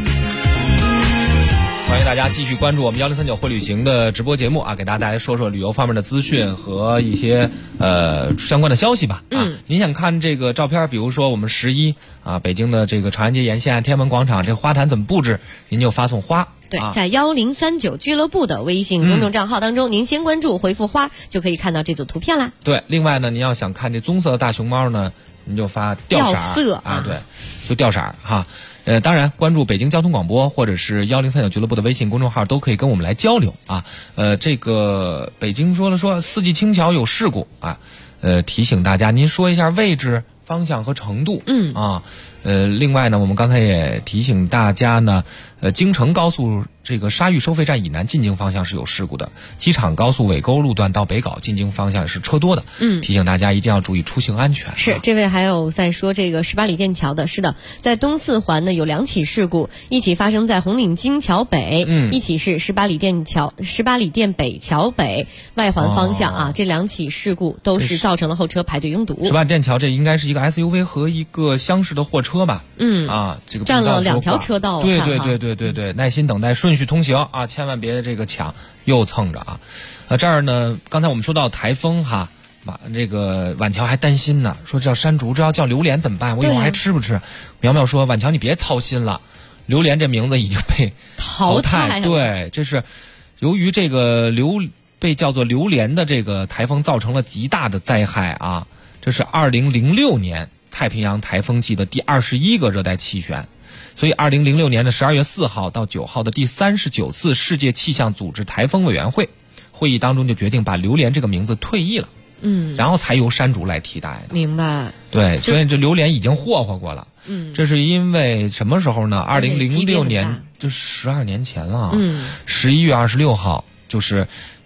欢迎大家继续关注我们1039会旅行的直播节目啊，给大家说说旅游方面的资讯和一些相关的消息吧。您想看这个照片，比如说我们11啊，北京的这个长安街沿线天安门广场这花坛怎么布置，您就发送花。 对，在1039俱乐部的微信公众账号当中，您先关注回复花，就可以看到这组图片啦。 对，另外呢，您要想看这棕色的大熊猫呢，您就发调色啊，对，就调色哈。当然，关注北京交通广播或者是1039俱乐部的微信公众号，都可以跟我们来交流啊。这个北京说四季青桥有事故啊，提醒大家，您说一下位置、方向和程度。另外呢，我们刚才也提醒大家呢，京承高速这个沙峪收费站以南进京方向是有事故的，机场高速尾沟路段到北碏进京方向是车多的。提醒大家一定要注意出行安全。 是，这位还有在说这个18里店桥的，是的，在东四环呢有2起事故，一起发生在红领巾桥北，一起是18里店北桥北外环方向啊。这2起事故都是造成了后车排队拥堵。 18里店桥这应该是一个 SUV 和一个厢式的货车吧？这个占了2条车道。 对，耐心等待，顺序通行啊，千万别这个抢又蹭着啊。这儿呢，刚才我们说到台风哈，这个婉乔还担心呢，说这叫山竹，这要叫榴莲怎么办？我以后还吃不吃？苗苗说，婉乔你别操心了，榴莲这名字已经被淘汰。对，这是由于这个被叫做榴莲的这个台风造成了极大的灾害啊。这是2006年太平洋台风季的第21个热带气旋。所以2006年的12月4号到9号的第39次世界气象组织台风委员会会议当中就决定把榴莲这个名字退役了，然后才由山竹来替代的。 明白。 对，所以这榴莲已经霍霍过了。这是因为什么时候呢？2006年，就12年前了。11月26号，就是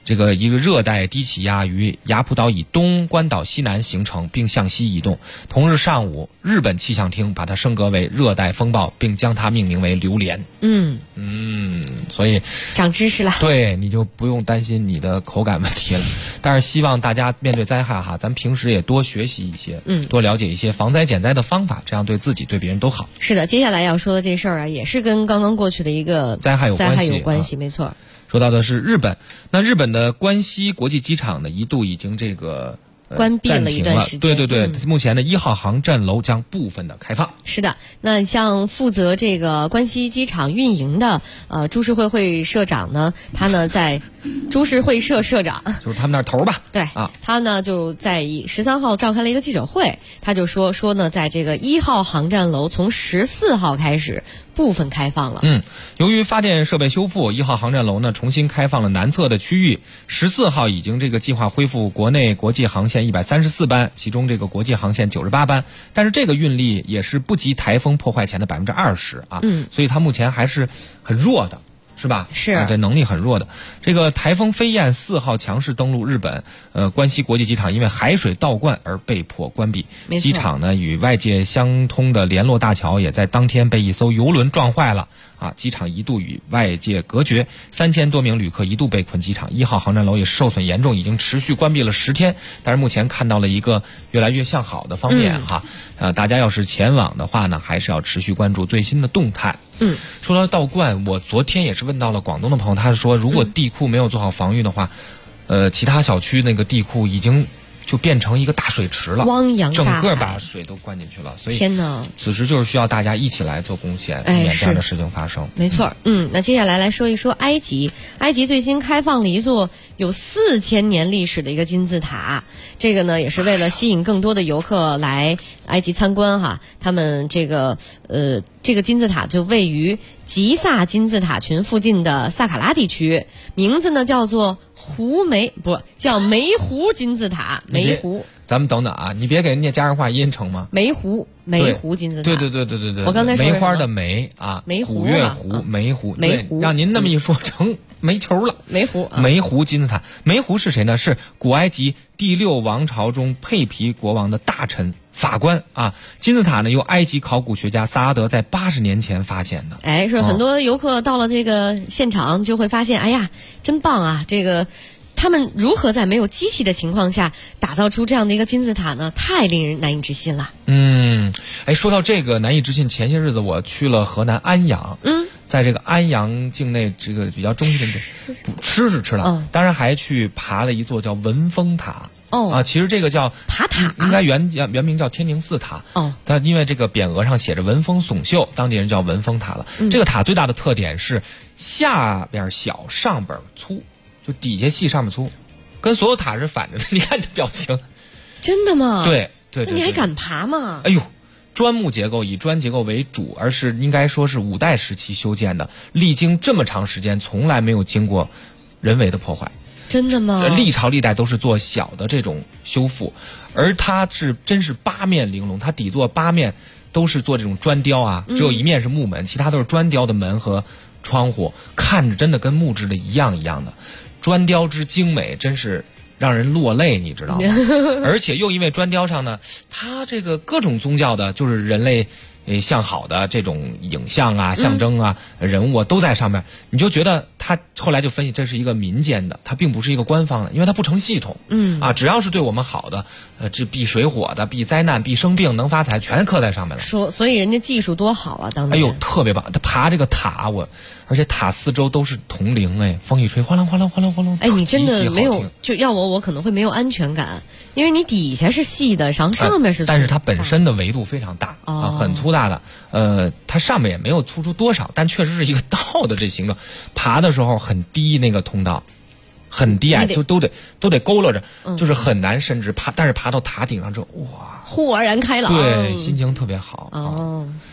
这个一个热带低气压于雅浦岛以东、关岛西南形成，并向西移动。同日上午，日本气象厅把它升格为热带风暴，并将它命名为榴莲。所以长知识了。 对，你就不用担心你的口感问题了。但是希望大家面对灾害哈，咱平时也多学习一些，多了解一些防灾减灾的方法，这样对自己对别人都好。 是的，接下来要说的这事儿啊，也是跟刚刚过去的一个灾害有关系， 没错。 说到的是日本，那日本的关西国际机场呢，一度已经这个关闭了一段时间。 对，目前的1号航站楼将部分的开放。 是的，那像负责这个关西机场运营的株式会社长呢，他呢在株式会社社长就是他们那儿头吧。 对啊， 他呢就在13号召开了一个记者会，他就说呢，在这个1号航站楼从14号开始部分开放了。 由于发电设备修复，1号航站楼呢重新开放了南侧的区域。14号已经这个计划恢复国内国际航线134班，其中这个国际航线98班，但是这个运力也是不及台风破坏前的20%啊。所以它目前还是很弱的。是吧？ 是这能力很弱的。这个台风飞燕4号强势登陆日本，关西国际机场因为海水倒灌而被迫关闭。机场呢与外界相通的联络大桥也在当天被一艘游轮撞坏了啊！机场一度与外界隔绝，3000多名旅客一度被困机场。1号航站楼也受损严重，已经持续关闭了10天。但是目前看到了一个越来越向好的方面哈。大家要是前往的话呢，还是要持续关注最新的动态。说到倒灌，我昨天也是问到了广东的朋友，他是说如果地库没有做好防御的话，其他小区那个地库已经就变成一个大水池了， 汪洋大海， 整个把水都灌进去了。所以天哪， 此时就是需要大家一起来做贡献，避免这样的事情发生。 没错。那接下来说一说埃及。埃及最新开放了一座有4000年历史的一个金字塔，这个呢也是为了吸引更多的游客来埃及参观哈。他们这个金字塔就位于吉萨金字塔群附近的萨卡拉地区，名字呢叫做叫梅湖金字塔。梅湖， 咱们等等啊，你别给人家加上话音成吗？ 梅湖金字塔。 对， 我刚才说梅花的梅啊，古月湖，梅湖，让您那么一说成煤球了。 梅湖金字塔。梅湖是谁呢？是古埃及第6王朝中佩皮国王的大臣法官啊。金字塔呢由埃及考古学家萨阿德在80年前发现的。 是很多游客到了这个现场就会发现，哎呀，真棒啊！这个他们如何在没有机器的情况下打造出这样的一个金字塔呢？太令人难以置信了。 说到这个难以置信，前些日子我去了河南安阳，在这个安阳境内这个比较中心的吃了，当然还去爬了一座叫文峰塔。其实这个叫爬塔， 应该原名叫天宁寺塔。它因为这个匾额上写着文峰耸秀，当地人叫文峰塔了。这个塔最大的特点是下边小上边粗，就底下细上面粗，跟所有塔是反着的。你看这表情， 真的吗？ 对， 那你还敢爬吗？ 哎呦，砖木结构以砖结构为主，而是应该说是5代时期修建的，历经这么长时间，从来没有经过人为的破坏。 真的吗？ 历朝历代都是做小的这种修复，而它真是8面玲珑，它底座8面都是做这种砖雕啊，只有一面是木门，其他都是砖雕的门和窗户，看着真的跟木质的一样的。砖雕之精美，真是让人落泪，你知道吗？而且又因为砖雕上呢，它这个各种宗教的，就是人类向好的这种影像啊、象征啊、人物啊都在上面，你就觉得他后来就分析这是一个民间的，它并不是一个官方的，因为它不成系统。只要是对我们好的，这避水火的、避灾难、避生病、能发财，全刻在上面了。 所以人家技术多好啊！当年特别棒。他爬这个塔，而且塔四周都是铜铃，风一吹，哗啷哗啷哗啷哗啷。 你真的没有，就要我可能会没有安全感，因为你底下是细的，然后上面是粗的。 但是它本身的维度非常大很粗大的。它上面也没有粗出多少，但确实是一个道的这形状。爬的时候很低，那个通道很低矮，就都得佝偻着，就是很难伸直爬。但是爬到塔顶上之后，哇， 豁然开朗， 对，心情特别好。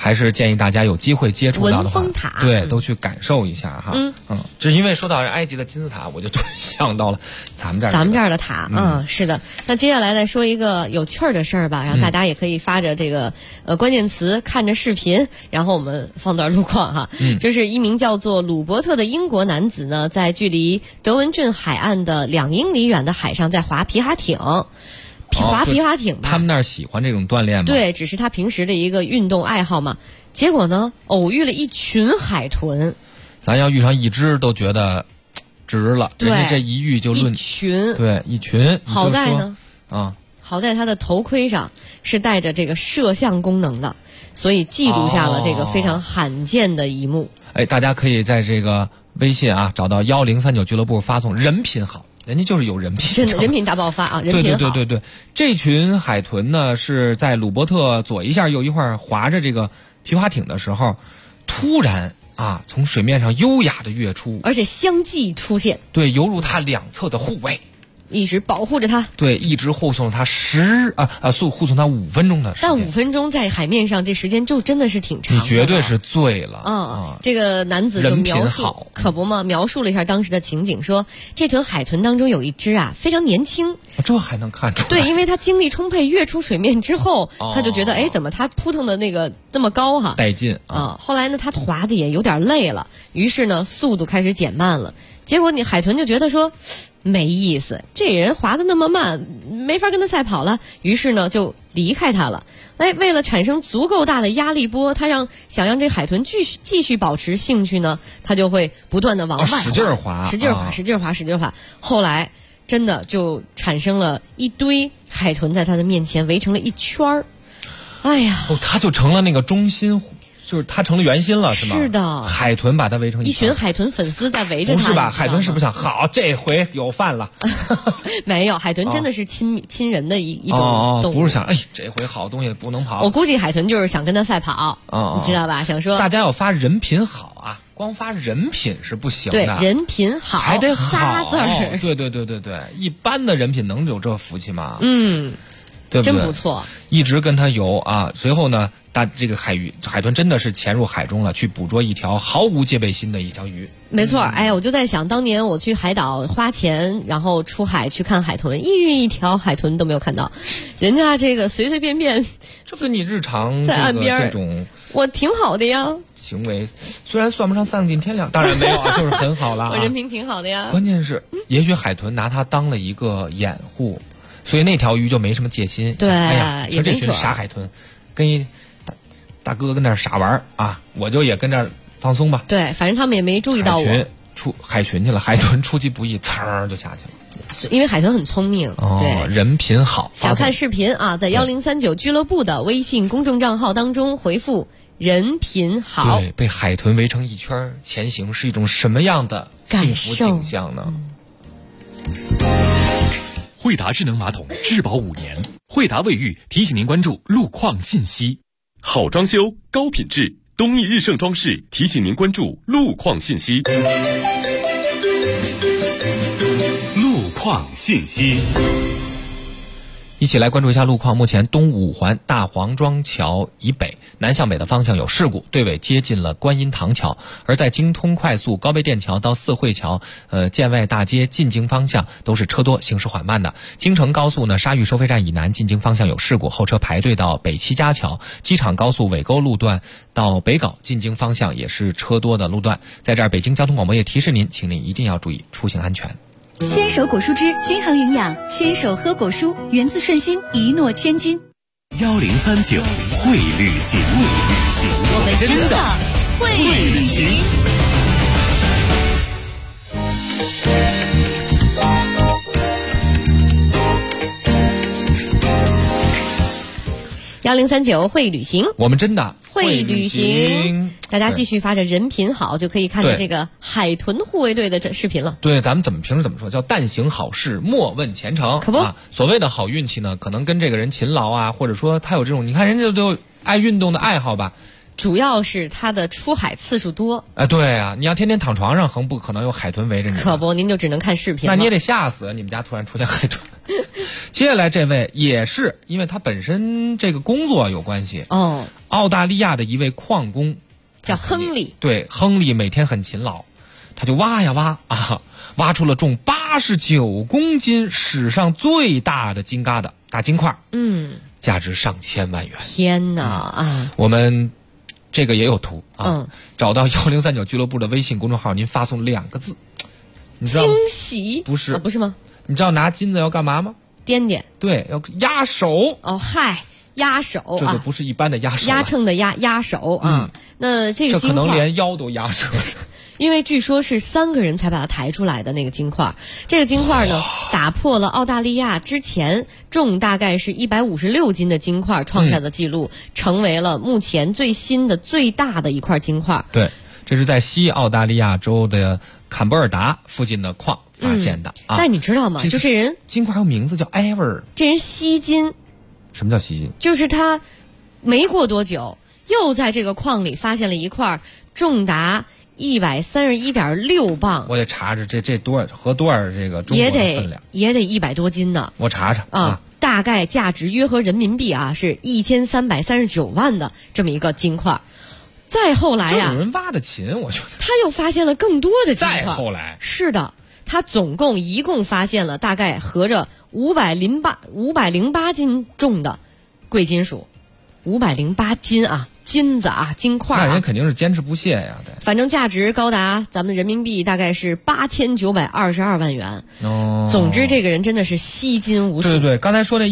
还是建议大家有机会接触到的话， 文峰塔对，都去感受一下哈。这是因为说到埃及的金字塔，我就突然想到了咱们这儿的塔。是的。那接下来再说一个有趣儿的事儿吧，然后大家也可以发着这个关键词，看着视频，然后我们放段路况哈。这是一名叫做鲁伯特的英国男子呢，在距离德文郡海岸的2英里远的海上在划皮划艇。划皮划艇吧， 他们那儿喜欢这种锻炼吗？ 对，只是他平时的一个运动爱好嘛。结果呢，偶遇了一群海豚。 咱要遇上一只都觉得值了，人家这一遇就论一群。 对，一群。 好在呢， 好在他的头盔上是带着这个摄像功能的，所以记录下了这个非常罕见的一幕。 大家可以在这个微信找到1039俱乐部，发送人品好。人家就是有人品， 真的人品大爆发啊！人品好。 对，这群海豚呢是在鲁伯特左一下右一会儿划着这个皮划艇的时候，突然从水面上优雅的跃出， 而且相继出现， 对，犹如它两侧的护卫， 一直保护着它， 对，一直护送它护送它5分钟的时间。 但5分钟在海面上这时间就真的是挺长的， 你绝对是醉了。 这个男子就描述， 人品好， 可不嘛，描述了一下当时的情景，说这群海豚当中有一只非常年轻， 这还能看出来？ 对，因为它精力充沛，跃出水面之后，他就觉得怎么它扑腾的那个这么高哈， 带劲后来呢，他划的也有点累了，于是呢，速度开始减慢了。结果海豚就觉得说没意思，这人划得那么慢，没法跟他赛跑了，于是呢就离开他了。为了产生足够大的压力波，他想让这海豚继续保持兴趣呢，他就会不断的往外使劲划， 使劲划。后来真的就产生了一堆海豚在他的面前围成了一圈儿。哎呀， 他就成了那个中心。就是他成了圆心了，是吗？ 是的， 海豚把他围成一群海豚粉丝在围着他。 不是吧？海豚是不是想好这回有饭了？ 没有，海豚真的是亲人的一种动物， 不是想这回好东西不能跑。 我估计海豚就是想跟他赛跑，你知道吧？想说大家要发人品好光发人品是不行的， 对，人品好还得好仨字儿。 对，一般的人品能有这福气吗？对不对？ 真不错， 一直跟他游随后呢，这个海豚真的是潜入海中了，去捕捉一条毫无戒备心的一条鱼。 没错，我就在想，当年我去海岛花钱，然后出海去看海豚，一条海豚都没有看到，人家这个随随便便， 这跟你日常在岸边这种， 我挺好的呀。 行为虽然算不上丧尽天良，当然没有就是很好了。 我人品挺好的呀。 关键是，也许海豚拿它当了一个掩护。所以那条鱼就没什么戒心。 对， 说这群傻海豚，跟一大哥跟那儿傻玩我就也跟这儿放松吧。 对，反正他们也没注意到我。 出海群去了，海豚出其不意，噌就下去了。 因为海豚很聪明，对， 人品好。 想看视频在1039俱乐部的微信公众账号当中回复“人品好”。 对，被海豚围成一圈前行是一种什么样的幸福景象呢？ 惠达智能马桶质保5年，惠达卫浴提醒您关注路况信息。好装修，高品质，东义日盛装饰提醒您关注路况信息。路况信息。 一起来关注一下路况。目前东五环大黄庄桥以北南向北的方向有事故，队尾接近了观音堂桥；而在京通快速高碑店桥到四惠桥、建外大街进京方向都是车多，行驶缓慢的。京承高速呢，沙峪收费站以南进京方向有事故，后车排队到北七家桥；机场高速尾沟路段到北碏进京方向也是车多的路段。在这儿，北京交通广播也提示您，请您一定要注意出行安全。 牵手果蔬汁均衡营养，牵手喝果蔬，源自顺心，一诺千金。 1039会旅行， 我们真的会旅行。1039会旅行， 我们真的会旅行。大家继续发着人品好，就可以看着这个海豚护卫队的这视频了。 对，咱们平时怎么说？叫但行好事，莫问前程。 可不， 所谓的好运气呢，可能跟这个人勤劳或者说他有这种，你看人家都有爱运动的爱好吧。 主要是他的出海次数多。 对你要天天躺床上，不可能有海豚围着你。 可不，您就只能看视频了。 那你也得吓死，你们家突然出现海豚。 接下来这位也是因为他本身这个工作有关系哦， 澳大利亚的一位矿工叫亨利。 对，亨利每天很勤劳，他就挖呀挖啊，挖出了重89公斤史上最大的金疙瘩大金块，价值上千万元。 天哪啊！ 我们这个也有图啊，找到1039俱乐部的微信公众号，您发送2个字，你知道吗？ 惊喜？ 不是， 不是吗？ 你知道拿金子要干嘛吗？ 掂掂。 对，要压手。 哦嗨，压手， 这就不是一般的压手， 压秤的压手啊。那这个金块这可能连腰都压折了。 因为据说是3个人才把它抬出来的那个金块，这个金块呢打破了澳大利亚之前重大概是156斤的金块创下的记录，成为了目前最新的最大的一块金块。 对，这是在西澳大利亚州的坎伯尔达附近的矿发现的啊。 但你知道吗？就这人金块有名字叫艾维尔。 这人吸金。 什么叫吸金？就是他没过多久又在这个矿里发现了一块重达131.6磅， 我得查查这多少和多少这个中国的分量， 也得100多斤呢。 我查查啊，大概价值约合人民币是1339万的这么一个金块。再后来呀， 有人挖的勤，我觉得他又发现了更多的金块。 再后来是的，他一共发现了大概合着508斤重的贵金属，508斤啊。金子啊，金块那人肯定是坚持不懈呀。对， 反正价值高达咱们人民币大概是8922万元。哦，总之这个人真的是吸金无数。 对对对，刚才说那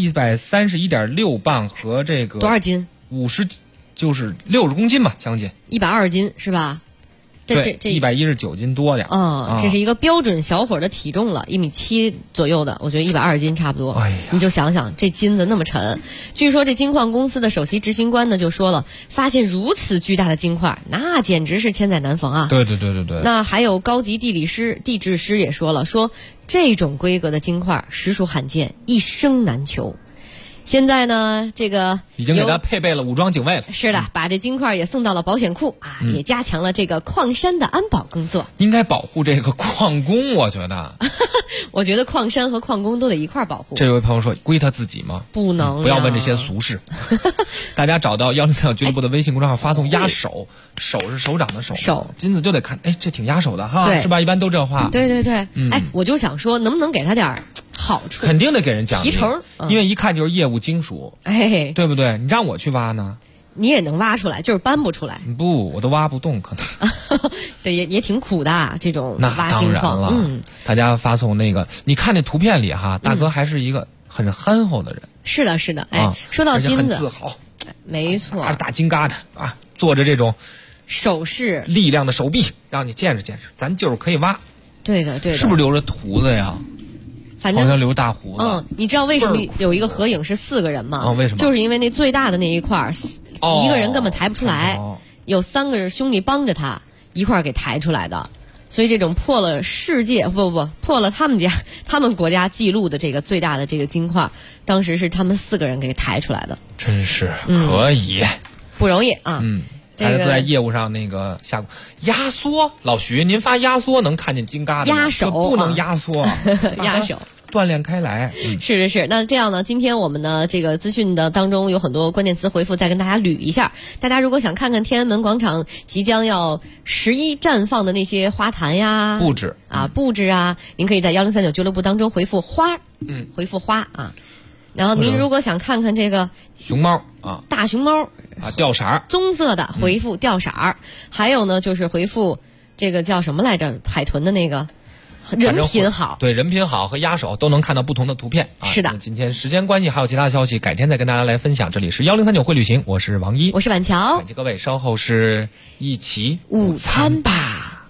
131.6磅和这个多少斤 ？50就是60公斤吧，将近 120斤是吧？这 119斤多点。 这是一个标准小伙的体重了，1.7米左右的，我觉得120斤差不多。 哎呀， 你就想想这金子那么沉。据说这金矿公司的首席执行官呢就说了，发现如此巨大的金块，那简直是千载难逢啊！ 对对对对对。 那还有高级地质师也说了，说这种规格的金块实属罕见，一生难求。现在呢，这个已经给他配备了武装警卫了。 是的，把这金块也送到了保险库啊，也加强了这个矿山的安保工作。 应该保护这个矿工，我觉得。 我觉得矿山和矿工都得一块保护。 这位朋友说，归他自己吗？ 不能， 不要问这些俗事。大家找到1039俱乐部的微信公众号，发送压手，手是手掌的手，金子就得看，哎，这挺压手的哈，是吧？一般都这话。 对对对，我就想说，能不能给他点好处？ 肯定得给人奖励提成， 因为一看就是业务精熟，对不对？你让我去挖呢， 你也能挖出来，就是搬不出来。 不，我都挖不动，可能。 对，也挺苦的这种挖金矿。 大家发送那个，你看那图片里哈，大哥还是一个很憨厚的人。 是的，是的。说到金子， 很自豪。 没错， 大金疙瘩啊，做着这种手势， 力量的手臂，让你见识见识，咱就是可以挖。 对的，对的。 是不是留着胡子呀？ 反正好像留大胡子。 你知道为什么有一个合影是4个人吗？ 为什么？ 就是因为那最大的那一块一个人根本抬不出来，有3个兄弟帮着他一块给抬出来的。所以这种破了破了他们国家记录的这个最大的这个金块，当时是他们4个人给抬出来的。 真是可以， 不容易啊。 大家都在业务上那个下压缩。老徐，您发压缩能看见金疙瘩？ 压手不能压缩， 压手。 锻炼开来。 是。那这样呢，今天我们的这个资讯的当中有很多关键词回复，再跟大家捋一下。大家如果想看看天安门广场即将要11绽放的那些花坛呀，布置啊，您可以在1039俱乐部当中回复花，回复花啊。然后您如果想看看这个熊猫啊， 大熊猫啊，吊色儿， 棕色的，回复吊色儿。还有呢，就是回复这个叫什么来着？海豚的那个。人品好， 对，人品好和压手都能看到不同的图片。 是的， 今天时间关系还有其他的消息，改天再跟大家来分享。这里是1039会旅行，我是王一， 我是婉乔， 感谢各位，稍后是一起午餐吧。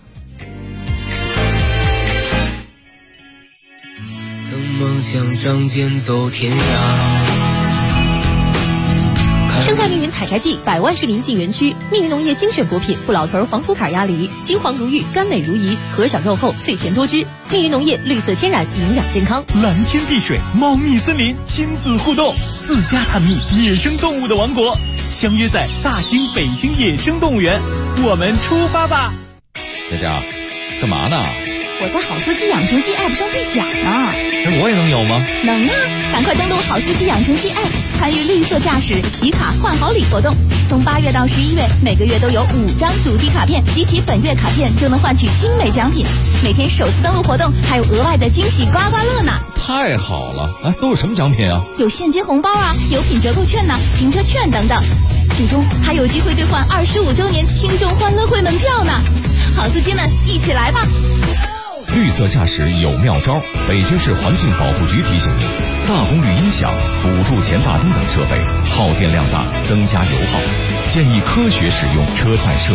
曾梦想仗剑走天涯。 生态密云采摘季，100万士林进园区，密云农业精选果品，不老头黄土坎鸭梨，金黄如玉，甘美如饴，核小肉厚，脆甜多汁。密云农业绿色天然，营养健康。 蓝天碧水，猫蜜森林，亲子互动，自家探秘野生动物的王国，相约在大兴北京野生动物园，我们出发吧！ 佳佳，干嘛呢？ 我在好司机养成记 App 上兑奖呢。 我也能有吗？ 能啊！赶快登录好司机养成记 App， 参与绿色驾驶集卡换好礼活动。从8月到11月，每个月都有5张主题卡片，集齐本月卡片就能换取精美奖品。每天首次登录活动还有额外的惊喜刮刮乐呢！ 太好了！都有什么奖品啊？ 有现金红包啊，有品折扣券停车券等等。最终还有机会兑换25周年听众欢乐会门票呢！好司机们，一起来吧！ 绿色驾驶有妙招，北京市环境保护局提醒您：大功率音响、辅助前大灯等设备耗电量大，增加油耗，建议科学使用车载设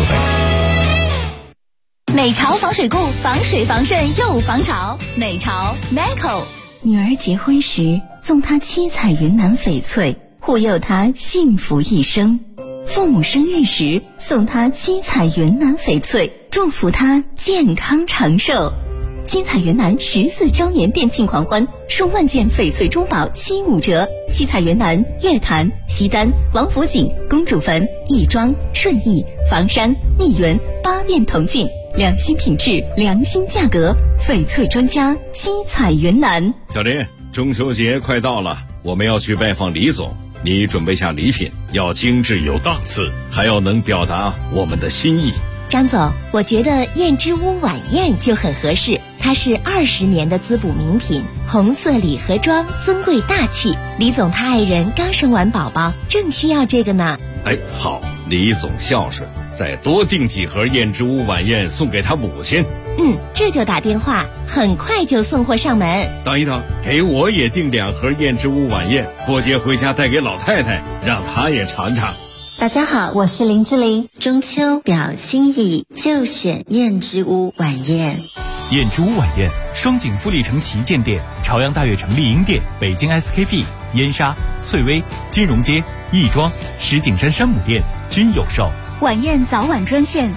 备。 美潮防水固，防水防渗又防潮。美潮 Meco。 女儿结婚时送她七彩云南翡翠，护佑她幸福一生；父母生日时送她七彩云南翡翠，祝福她健康长寿。七彩云南14周年店庆狂欢，数万件翡翠珠宝75折。七彩云南、月坛、西单、王府井、公主坟、亦庄、顺义、房山、密云8店同进，良心品质，良心价格，翡翠专家七彩云南。 小林，中秋节快到了，我们要去拜访李总，你准备下礼品，要精致有档次，还要能表达我们的心意。 张总，我觉得燕之屋晚宴就很合适，它是20年的滋补名品，红色礼盒装，尊贵大气。李总他爱人刚生完宝宝，正需要这个呢。 好，李总孝顺，再多订几盒燕之屋晚宴送给他母亲。 这就打电话，很快就送货上门。 等一等，给我也订2盒燕之屋晚宴，过节回家带给老太太，让她也尝尝。 大家好，我是林志玲。中秋表心意，就选燕之屋晚宴。 燕之屋晚宴，双井富力城旗舰店、朝阳大悦城丽婴店、北京 SKP、燕莎、翠微、金融街、亦庄、石景山山姆店均有售。 晚宴早晚专线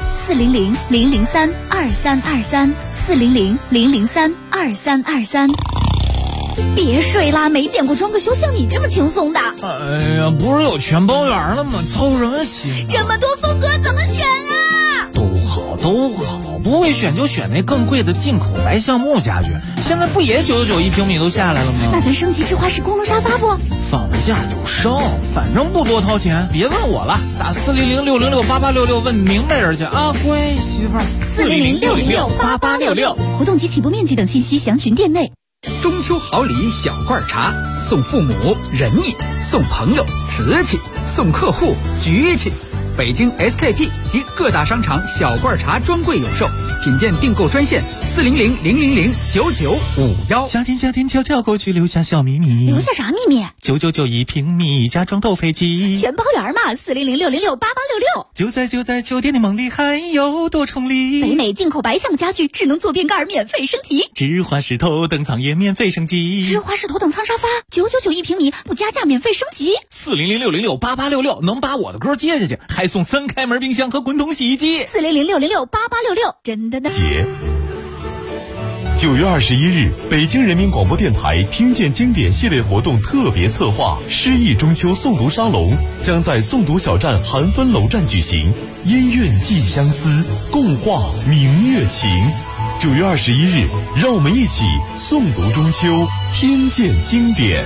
400-003-2323 400-003-2323。别睡啦，没见过装个修像你这么轻松的。 哎呀，不是有全包圆了吗？操什么心？ 这么多风格怎么选啊？ 都好，不会选就选那更贵的进口白橡木家具，现在不也999一平米都下来了吗？ 那咱升级智化式功能沙发不？ 放了假就升，反正不多掏钱，别问我了，打400-606-8866问明白人去啊，乖媳妇儿。 400-606-8866，活动及起步面积等信息详询店内。 中秋好礼小罐茶，送父母仁义，送朋友瓷器，送客户局气。北京 SKP 及各大商场小罐茶专柜有售，品鉴订购专线400-000-9951。 夏天悄悄过去，留下小秘密。 留下啥秘密 ？999一平米，家装斗飞机， 全包圆嘛。400-606-8866。 就在酒店的梦里，还有多重礼。 北美进口白橡家具，智能坐便盖免费升级， 智华式头等舱也免费升级， 智华式头等舱沙发999一平米，不加价免费升级。 400-606-8866，能把我的歌接下去，还送3开门冰箱和滚筒洗衣机。 400-606-8866，真的呢。 9月21日，北京人民广播电台听见经典系列活动特别策划诗意中秋诵读沙龙将在诵读小站韩芬楼站举行，音韵寄相思，共话明月情。9月21日，让我们一起诵读中秋，听见经典。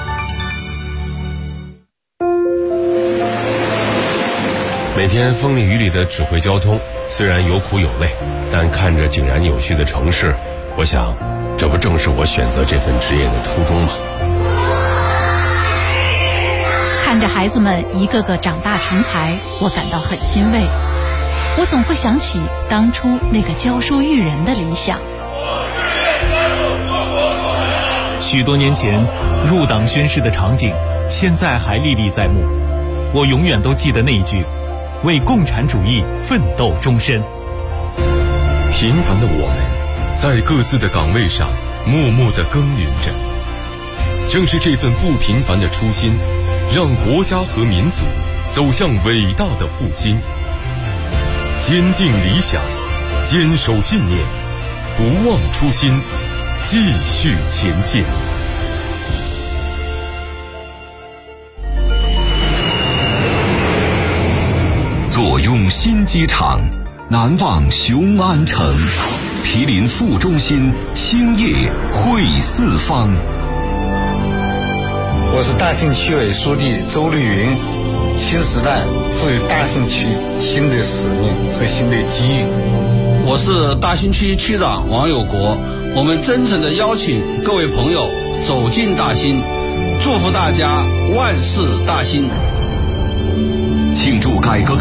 每天风里雨里的指挥交通，虽然有苦有累，但看着井然有序的城市，我想这不正是我选择这份职业的初衷吗？ 看着孩子们一个个长大成才，我感到很欣慰。我总会想起当初那个教书育人的理想。 许多年前入党宣誓的场景，现在还历历在目。我永远都记得那一句：为共产主义奋斗终身。 平凡的我们，在各自的岗位上默默地耕耘着。正是这份不平凡的初心，让国家和民族走向伟大的复兴。坚定理想，坚守信念，不忘初心，继续前进。 坐拥新机场，难忘雄安城。 毗邻副中心，兴业汇四方。 我是大兴区委书记周绿云。新时代赋予大兴区新的使命和新的机遇。 我是大兴区区长王有国。我们真诚地邀请各位朋友走进大兴，祝福大家万事大兴。 庆祝改革